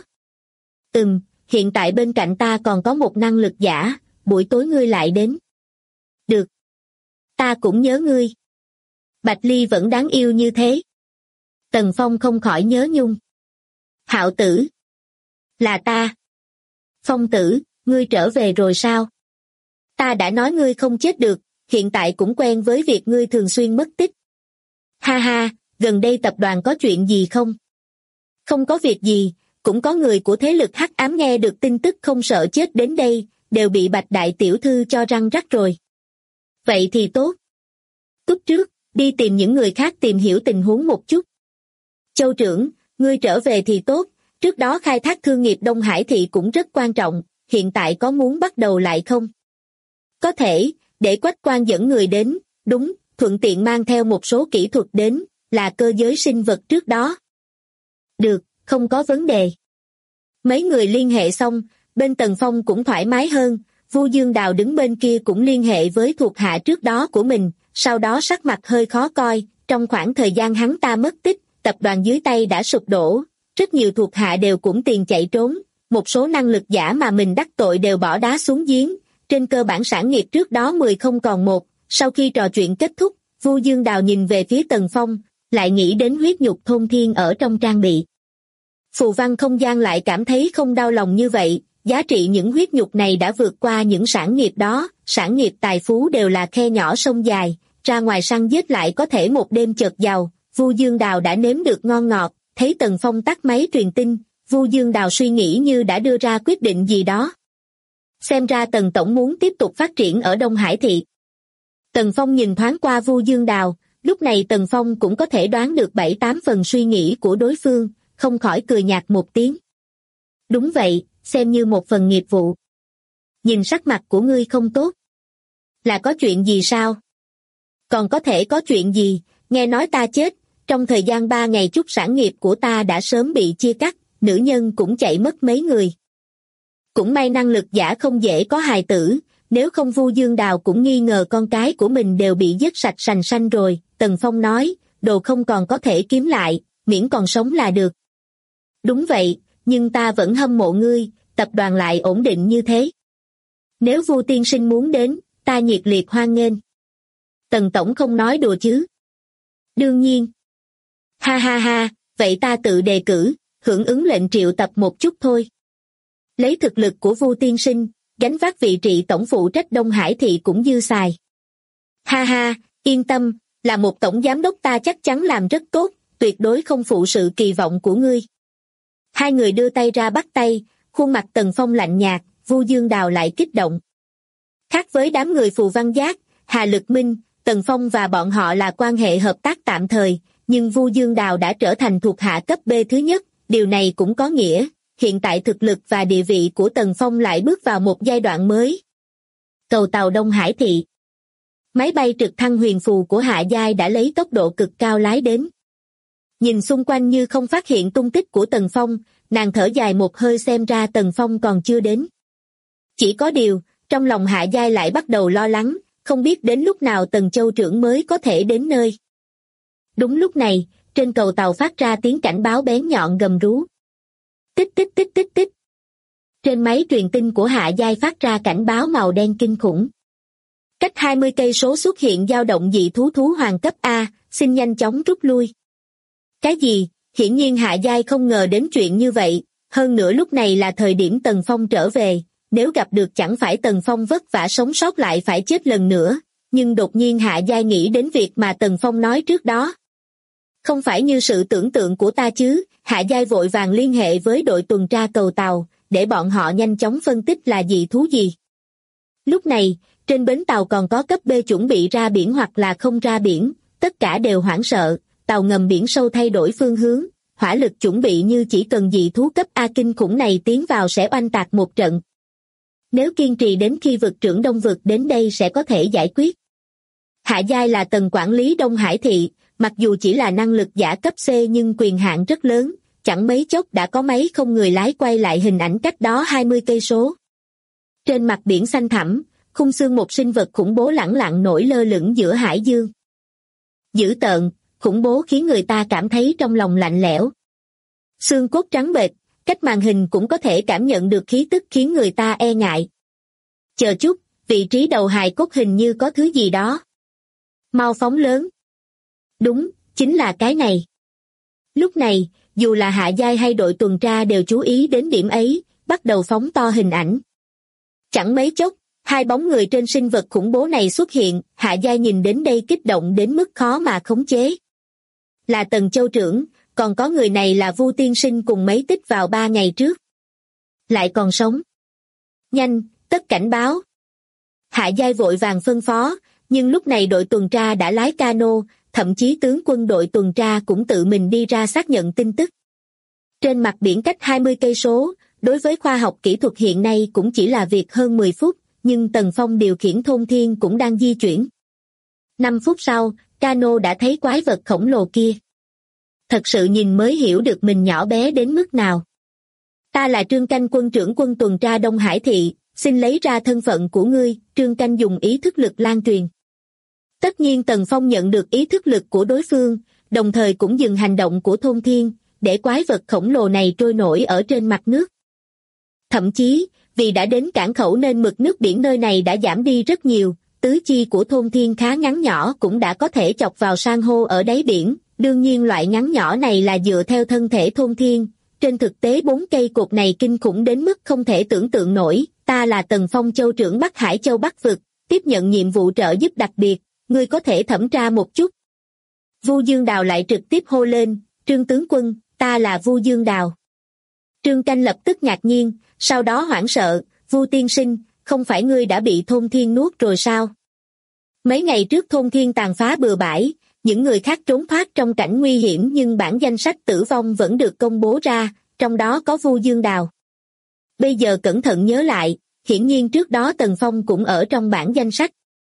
Hiện tại bên cạnh ta còn có một năng lực giả, buổi tối ngươi lại đến. Được. Ta cũng nhớ ngươi. Bạch Ly vẫn đáng yêu như thế. Tần Phong không khỏi nhớ nhung. Hạo tử. Là ta. Phong tử, ngươi trở về rồi sao? Ta đã nói ngươi không chết được, hiện tại cũng quen với việc ngươi thường xuyên mất tích. Ha, gần đây tập đoàn có chuyện gì không? Không có việc gì, cũng có người của thế lực hắc ám nghe được tin tức không sợ chết đến đây, đều bị Bạch đại tiểu thư cho răng rắc rồi. Vậy thì tốt. Cúp trước, đi tìm những người khác tìm hiểu tình huống một chút. Châu trưởng, ngươi trở về thì tốt, trước đó khai thác thương nghiệp Đông Hải thị cũng rất quan trọng, hiện tại có muốn bắt đầu lại không? Có thể, để Quách Quan dẫn người đến, đúng, thuận tiện mang theo một số kỹ thuật đến, là cơ giới sinh vật trước đó. Được, không có vấn đề. Mấy người liên hệ xong, bên Tần Phong cũng thoải mái hơn, Vu Dương Đào đứng bên kia cũng liên hệ với thuộc hạ trước đó của mình, sau đó sắc mặt hơi khó coi, trong khoảng thời gian hắn ta mất tích, tập đoàn dưới tay đã sụp đổ, rất nhiều thuộc hạ đều cũng tiền chạy trốn, một số năng lực giả mà mình đắc tội đều bỏ đá xuống giếng, trên cơ bản sản nghiệp trước đó 10 không còn một. Sau khi trò chuyện kết thúc, Vu Dương Đào nhìn về phía Tần Phong, lại nghĩ đến huyết nhục thôn thiên ở trong trang bị. Phù văn không gian lại cảm thấy không đau lòng như vậy, giá trị những huyết nhục này đã vượt qua những sản nghiệp đó, sản nghiệp tài phú đều là khe nhỏ sông dài, ra ngoài săn giết lại có thể một đêm chợt giàu. Vu Dương Đào đã nếm được ngon ngọt, thấy Tần Phong tắt máy truyền tin, Vu Dương Đào suy nghĩ như đã đưa ra quyết định gì đó. Xem ra Tần Tổng muốn tiếp tục phát triển ở Đông Hải thị. Tần Phong nhìn thoáng qua Vu Dương Đào, lúc này Tần Phong cũng có thể đoán được 7-8 phần suy nghĩ của đối phương, không khỏi cười nhạt một tiếng. Đúng vậy, xem như một phần nghiệp vụ. Nhìn sắc mặt của ngươi không tốt. Là có chuyện gì sao? Còn có thể có chuyện gì, nghe nói ta chết, trong thời gian 3 ngày chút sản nghiệp của ta đã sớm bị chia cắt, nữ nhân cũng chạy mất mấy người. Cũng may năng lực giả không dễ có hài tử, nếu không Vu Dương Đào cũng nghi ngờ con cái của mình đều bị giết sạch sành sanh rồi. Tần Phong nói, đồ không còn có thể kiếm lại, miễn còn sống là được. Đúng vậy, nhưng ta vẫn hâm mộ ngươi, tập đoàn lại ổn định như thế. Nếu Vu tiên sinh muốn đến, ta nhiệt liệt hoan nghênh. Tần Tổng không nói đùa chứ? Đương nhiên. Ha, vậy ta tự đề cử, hưởng ứng lệnh triệu tập một chút thôi. Lấy thực lực của Vu tiên sinh, gánh vác vị trí tổng phụ trách Đông Hải thị cũng dư xài. Ha, yên tâm, là một tổng giám đốc ta chắc chắn làm rất tốt, tuyệt đối không phụ sự kỳ vọng của ngươi. Hai người đưa tay ra bắt tay, khuôn mặt Tần Phong lạnh nhạt, Vu Dương Đào lại kích động. Khác với đám người Phù Văn Giác, Hà Lực Minh, Tần Phong và bọn họ là quan hệ hợp tác tạm thời, nhưng Vu Dương Đào đã trở thành thuộc hạ cấp B thứ nhất, điều này cũng có nghĩa, hiện tại thực lực và địa vị của Tần Phong lại bước vào một giai đoạn mới. Cầu tàu Đông Hải thị. Máy bay trực thăng huyền phù của Hạ Giai đã lấy tốc độ cực cao lái đến. Nhìn xung quanh như không phát hiện tung tích của Tần Phong, nàng thở dài một hơi xem ra Tần Phong còn chưa đến. Chỉ có điều, trong lòng Hạ Giai lại bắt đầu lo lắng, không biết đến lúc nào Tần Châu trưởng mới có thể đến nơi. Đúng lúc này, trên cầu tàu phát ra tiếng cảnh báo bén nhọn gầm rú. Tích tích tích tích tích. Trên máy truyền tin của Hạ Giai phát ra cảnh báo màu đen kinh khủng. Cách 20 cây số xuất hiện dao động dị thú thú hoàng cấp A, xin nhanh chóng rút lui. Cái gì? Hiển nhiên Hạ Giai không ngờ đến chuyện như vậy, hơn nữa lúc này là thời điểm Tần Phong trở về, nếu gặp được chẳng phải Tần Phong vất vả sống sót lại phải chết lần nữa, nhưng đột nhiên Hạ Giai nghĩ đến việc mà Tần Phong nói trước đó. Không phải như sự tưởng tượng của ta chứ, Hạ Giai vội vàng liên hệ với đội tuần tra cầu tàu, để bọn họ nhanh chóng phân tích là dị thú gì. Lúc này, trên bến tàu còn có cấp B chuẩn bị ra biển hoặc là không ra biển, tất cả đều hoảng sợ, tàu ngầm biển sâu thay đổi phương hướng, hỏa lực chuẩn bị như chỉ cần dị thú cấp A kinh khủng này tiến vào sẽ oanh tạc một trận. Nếu kiên trì đến khi vực trưởng Đông Vực đến đây sẽ có thể giải quyết. Hạ Giai là tầng quản lý Đông Hải Thị, mặc dù chỉ là năng lực giả cấp C nhưng quyền hạn rất lớn, chẳng mấy chốc đã có máy không người lái quay lại hình ảnh cách đó 20 cây số. Trên mặt biển xanh thẳm, khung xương một sinh vật khủng bố lẳng lặng nổi lơ lửng giữa hải dương. Dữ tợn, khủng bố khiến người ta cảm thấy trong lòng lạnh lẽo. Xương cốt trắng bệch, cách màn hình cũng có thể cảm nhận được khí tức khiến người ta e ngại. Chờ chút, vị trí đầu hài cốt hình như có thứ gì đó. Mau phóng lớn. Đúng, chính là cái này. Lúc này, dù là Hạ Giai hay đội tuần tra đều chú ý đến điểm ấy, bắt đầu phóng to hình ảnh. Chẳng mấy chốc, hai bóng người trên sinh vật khủng bố này xuất hiện, Hạ Giai nhìn đến đây kích động đến mức khó mà khống chế. Là Tần Châu trưởng, còn có người này là Vu tiên sinh cùng mấy tích vào 3 ngày trước. Lại còn sống. Nhanh, tất cảnh báo. Hạ Giai vội vàng phân phó, nhưng lúc này đội tuần tra đã lái cano, thậm chí tướng quân đội tuần tra cũng tự mình đi ra xác nhận tin tức. Trên mặt biển cách 20 cây số, đối với khoa học kỹ thuật hiện nay cũng chỉ là việc hơn 10 phút, nhưng Tần Phong điều khiển thôn thiên cũng đang di chuyển. 5 phút sau, cano đã thấy quái vật khổng lồ kia. Thật sự nhìn mới hiểu được mình nhỏ bé đến mức nào. Ta là Trương Canh quân trưởng quân tuần tra Đông Hải Thị, xin lấy ra thân phận của ngươi, Trương Canh dùng ý thức lực lan truyền. Tất nhiên Tần Phong nhận được ý thức lực của đối phương, đồng thời cũng dừng hành động của thôn thiên, để quái vật khổng lồ này trôi nổi ở trên mặt nước. Thậm chí, vì đã đến cảng khẩu nên mực nước biển nơi này đã giảm đi rất nhiều, tứ chi của thôn thiên khá ngắn nhỏ cũng đã có thể chọc vào san hô ở đáy biển, đương nhiên loại ngắn nhỏ này là dựa theo thân thể thôn thiên, trên thực tế 4 cây cột này kinh khủng đến mức không thể tưởng tượng nổi, ta là Tần Phong Châu trưởng Bắc Hải Châu Bắc Vực, tiếp nhận nhiệm vụ trợ giúp đặc biệt, ngươi có thể thẩm tra một chút. Vu Dương Đào lại trực tiếp hô lên, Trương tướng quân, ta là Vu Dương Đào. Trương Canh lập tức ngạc nhiên, sau đó hoảng sợ, Vu tiên sinh, không phải ngươi đã bị thôn thiên nuốt rồi sao? Mấy ngày trước thôn thiên tàn phá bừa bãi, những người khác trốn thoát trong cảnh nguy hiểm nhưng bản danh sách tử vong vẫn được công bố ra, trong đó có Vu Dương Đào. Bây giờ cẩn thận nhớ lại, hiển nhiên trước đó Tần Phong cũng ở trong bản danh sách.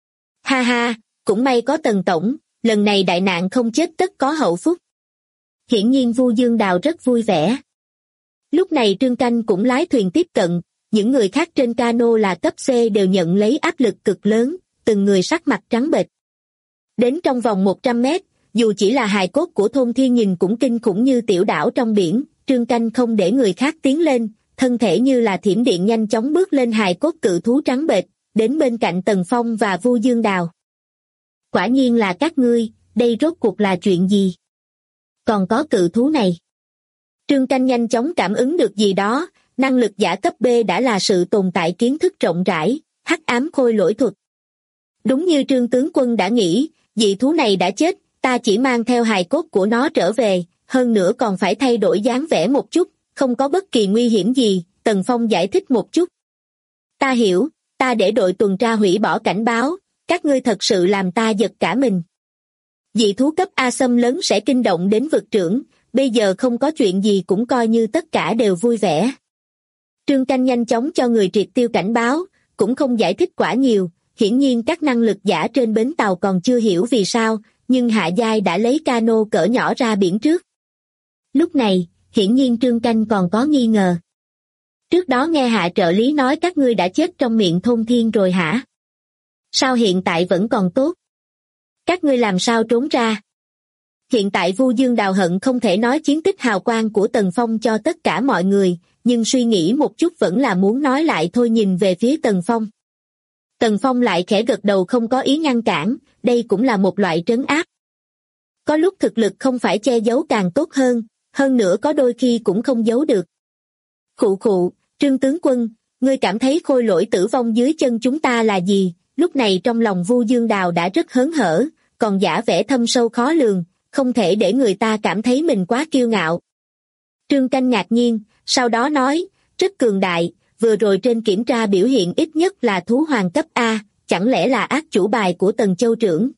Ha ha, cũng may có Tần Tổng, lần này đại nạn không chết tất có hậu phúc. Hiển nhiên Vu Dương Đào rất vui vẻ. Lúc này Trương Canh cũng lái thuyền tiếp cận, những người khác trên cano là cấp C đều nhận lấy áp lực cực lớn, từng người sắc mặt trắng bệch. Đến trong vòng 100 mét, dù chỉ là hài cốt của thôn thiên nhìn cũng kinh khủng như tiểu đảo trong biển, Trương Canh không để người khác tiến lên, thân thể như là thiểm điện nhanh chóng bước lên hài cốt cự thú trắng bệch, đến bên cạnh Tần Phong và Vu Dương Đào. Quả nhiên là các ngươi, đây rốt cuộc là chuyện gì? Còn có cự thú này. Trương Canh nhanh chóng cảm ứng được gì đó, năng lực giả cấp B đã là sự tồn tại kiến thức rộng rãi, hắc ám khôi lỗi thuật. Đúng như Trương tướng quân đã nghĩ, dị thú này đã chết, ta chỉ mang theo hài cốt của nó trở về, hơn nữa còn phải thay đổi dáng vẻ một chút, không có bất kỳ nguy hiểm gì, Tần Phong giải thích một chút. Ta hiểu, ta để đội tuần tra hủy bỏ cảnh báo, các ngươi thật sự làm ta giật cả mình. Dị thú cấp A xâm lớn sẽ kinh động đến vực trưởng, bây giờ không có chuyện gì cũng coi như tất cả đều vui vẻ. Trương Canh nhanh chóng cho người triệt tiêu cảnh báo, cũng không giải thích quá nhiều, hiển nhiên các năng lực giả trên bến tàu còn chưa hiểu vì sao, nhưng Hạ Giai đã lấy cano cỡ nhỏ ra biển trước. Lúc này, hiển nhiên Trương Canh còn có nghi ngờ. Trước đó nghe Hạ trợ lý nói các ngươi đã chết trong miệng Thôn Thiên rồi hả? Sao hiện tại vẫn còn tốt? Các ngươi làm sao trốn ra? Hiện tại Vu Dương Đào hận không thể nói chiến tích hào quang của Tần Phong cho tất cả mọi người, nhưng suy nghĩ một chút vẫn là muốn nói lại thôi. Nhìn về phía Tần Phong. Tần Phong lại khẽ gật đầu không có ý ngăn cản, đây cũng là một loại trấn áp. Có lúc thực lực không phải che giấu càng tốt hơn nữa có đôi khi cũng không giấu được. Khụ khụ, Trương tướng quân, ngươi cảm thấy khôi lỗi tử vong dưới chân chúng ta là gì? Lúc này trong lòng Vu Dương Đào đã rất hớn hở, còn giả vẻ thâm sâu khó lường, không thể để người ta cảm thấy mình quá kiêu ngạo. Trương Canh ngạc nhiên, sau đó nói, rất cường đại, vừa rồi trên kiểm tra biểu hiện ít nhất là thú hoàng cấp A, chẳng lẽ là ác chủ bài của Tần Châu trưởng?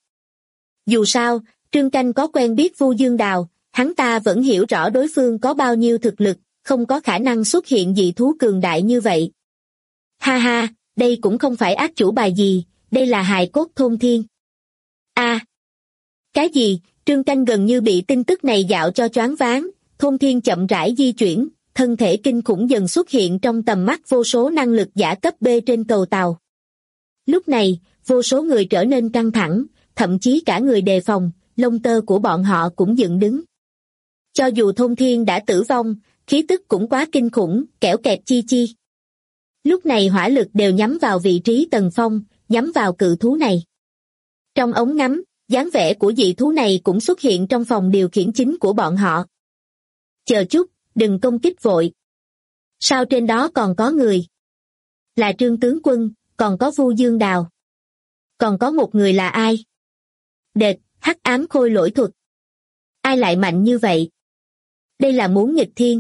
Dù sao, Trương Canh có quen biết Vu Dương Đào, hắn ta vẫn hiểu rõ đối phương có bao nhiêu thực lực, không có khả năng xuất hiện dị thú cường đại như vậy. Ha ha, đây cũng không phải ác chủ bài gì, đây là hài cốt Thôn Thiên. A, cái gì? Trương Canh gần như bị tin tức này dạo cho choáng váng. Thôn Thiên chậm rãi di chuyển, thân thể kinh khủng dần xuất hiện trong tầm mắt vô số năng lực giả cấp B trên cầu tàu. Lúc này, vô số người trở nên căng thẳng, thậm chí cả người đề phòng, lông tơ của bọn họ cũng dựng đứng. Cho dù Thôn Thiên đã tử vong, khí tức cũng quá kinh khủng, kẻo kẹt chi chi. Lúc này hỏa lực đều nhắm vào vị trí Tần Phong, nhắm vào cự thú này. Trong ống ngắm, dáng vẻ của dị thú này cũng xuất hiện trong phòng điều khiển chính của bọn họ. Chờ chút, đừng công kích vội. Sao trên đó còn có người? Là Trương tướng quân, còn có Vu Dương Đào. Còn có một người là ai? Đệt, hắc ám khôi lỗi thuật. Ai lại mạnh như vậy? Đây là muốn nghịch thiên.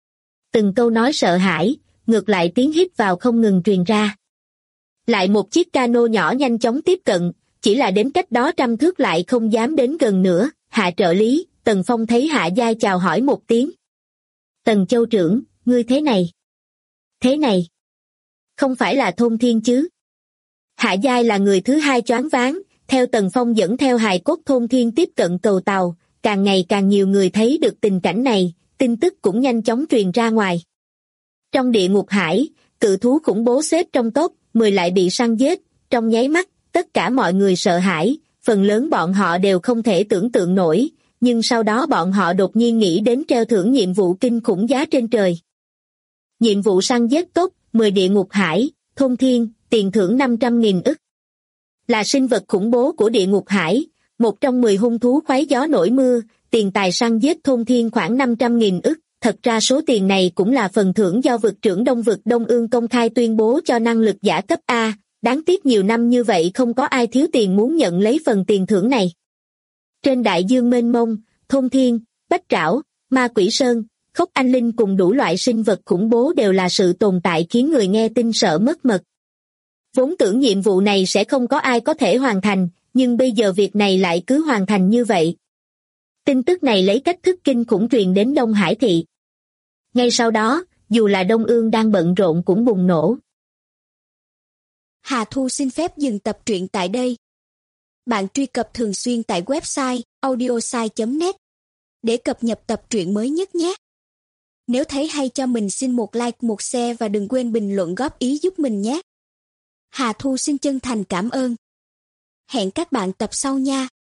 Từng câu nói sợ hãi, ngược lại tiếng hít vào không ngừng truyền ra. Lại một chiếc cano nhỏ nhanh chóng tiếp cận, chỉ là đến cách đó 100 thước lại không dám đến gần nữa. Hạ trợ lý, Tần Phong thấy Hạ Giai chào hỏi một tiếng. Tần Châu trưởng, ngươi thế này. Thế này. Không phải là Thôn Thiên chứ? Hạ Giai là người thứ hai choáng váng, theo Tần Phong dẫn theo hài cốt Thôn Thiên tiếp cận cầu tàu, càng ngày càng nhiều người thấy được tình cảnh này, tin tức cũng nhanh chóng truyền ra ngoài. Trong địa ngục hải, cự thú khủng bố xếp trong top 10 lại bị săn giết, trong nháy mắt, tất cả mọi người sợ hãi, phần lớn bọn họ đều không thể tưởng tượng nổi, nhưng sau đó bọn họ đột nhiên nghĩ đến treo thưởng nhiệm vụ kinh khủng giá trên trời. Nhiệm vụ săn giết top 10 địa ngục hải, Thôn Thiên, tiền thưởng 500.000 ức. Là sinh vật khủng bố của địa ngục hải, một trong 10 hung thú khoáy gió nổi mưa, tiền tài săn giết Thôn Thiên khoảng 500.000 ức. Thật ra số tiền này cũng là phần thưởng do vực trưởng Đông vực Đông Ương công khai tuyên bố cho năng lực giả cấp A, đáng tiếc nhiều năm như vậy không có ai thiếu tiền muốn nhận lấy phần tiền thưởng này. Trên đại dương mênh mông, Thôn Thiên, Bách Trảo, Ma Quỷ Sơn, Khốc Anh Linh cùng đủ loại sinh vật khủng bố đều là sự tồn tại khiến người nghe tin sợ mất mật. Vốn tưởng nhiệm vụ này sẽ không có ai có thể hoàn thành, nhưng bây giờ việc này lại cứ hoàn thành như vậy. Tin tức này lấy cách thức kinh khủng truyền đến Đông Hải thị. Ngay sau đó, dù là Đông Ương đang bận rộn cũng bùng nổ. Hà Thu xin phép dừng tập truyện tại đây. Bạn truy cập thường xuyên tại website audiosai.net để cập nhật tập truyện mới nhất nhé. Nếu thấy hay cho mình xin một like, một share và đừng quên bình luận góp ý giúp mình nhé. Hà Thu xin chân thành cảm ơn. Hẹn các bạn tập sau nha.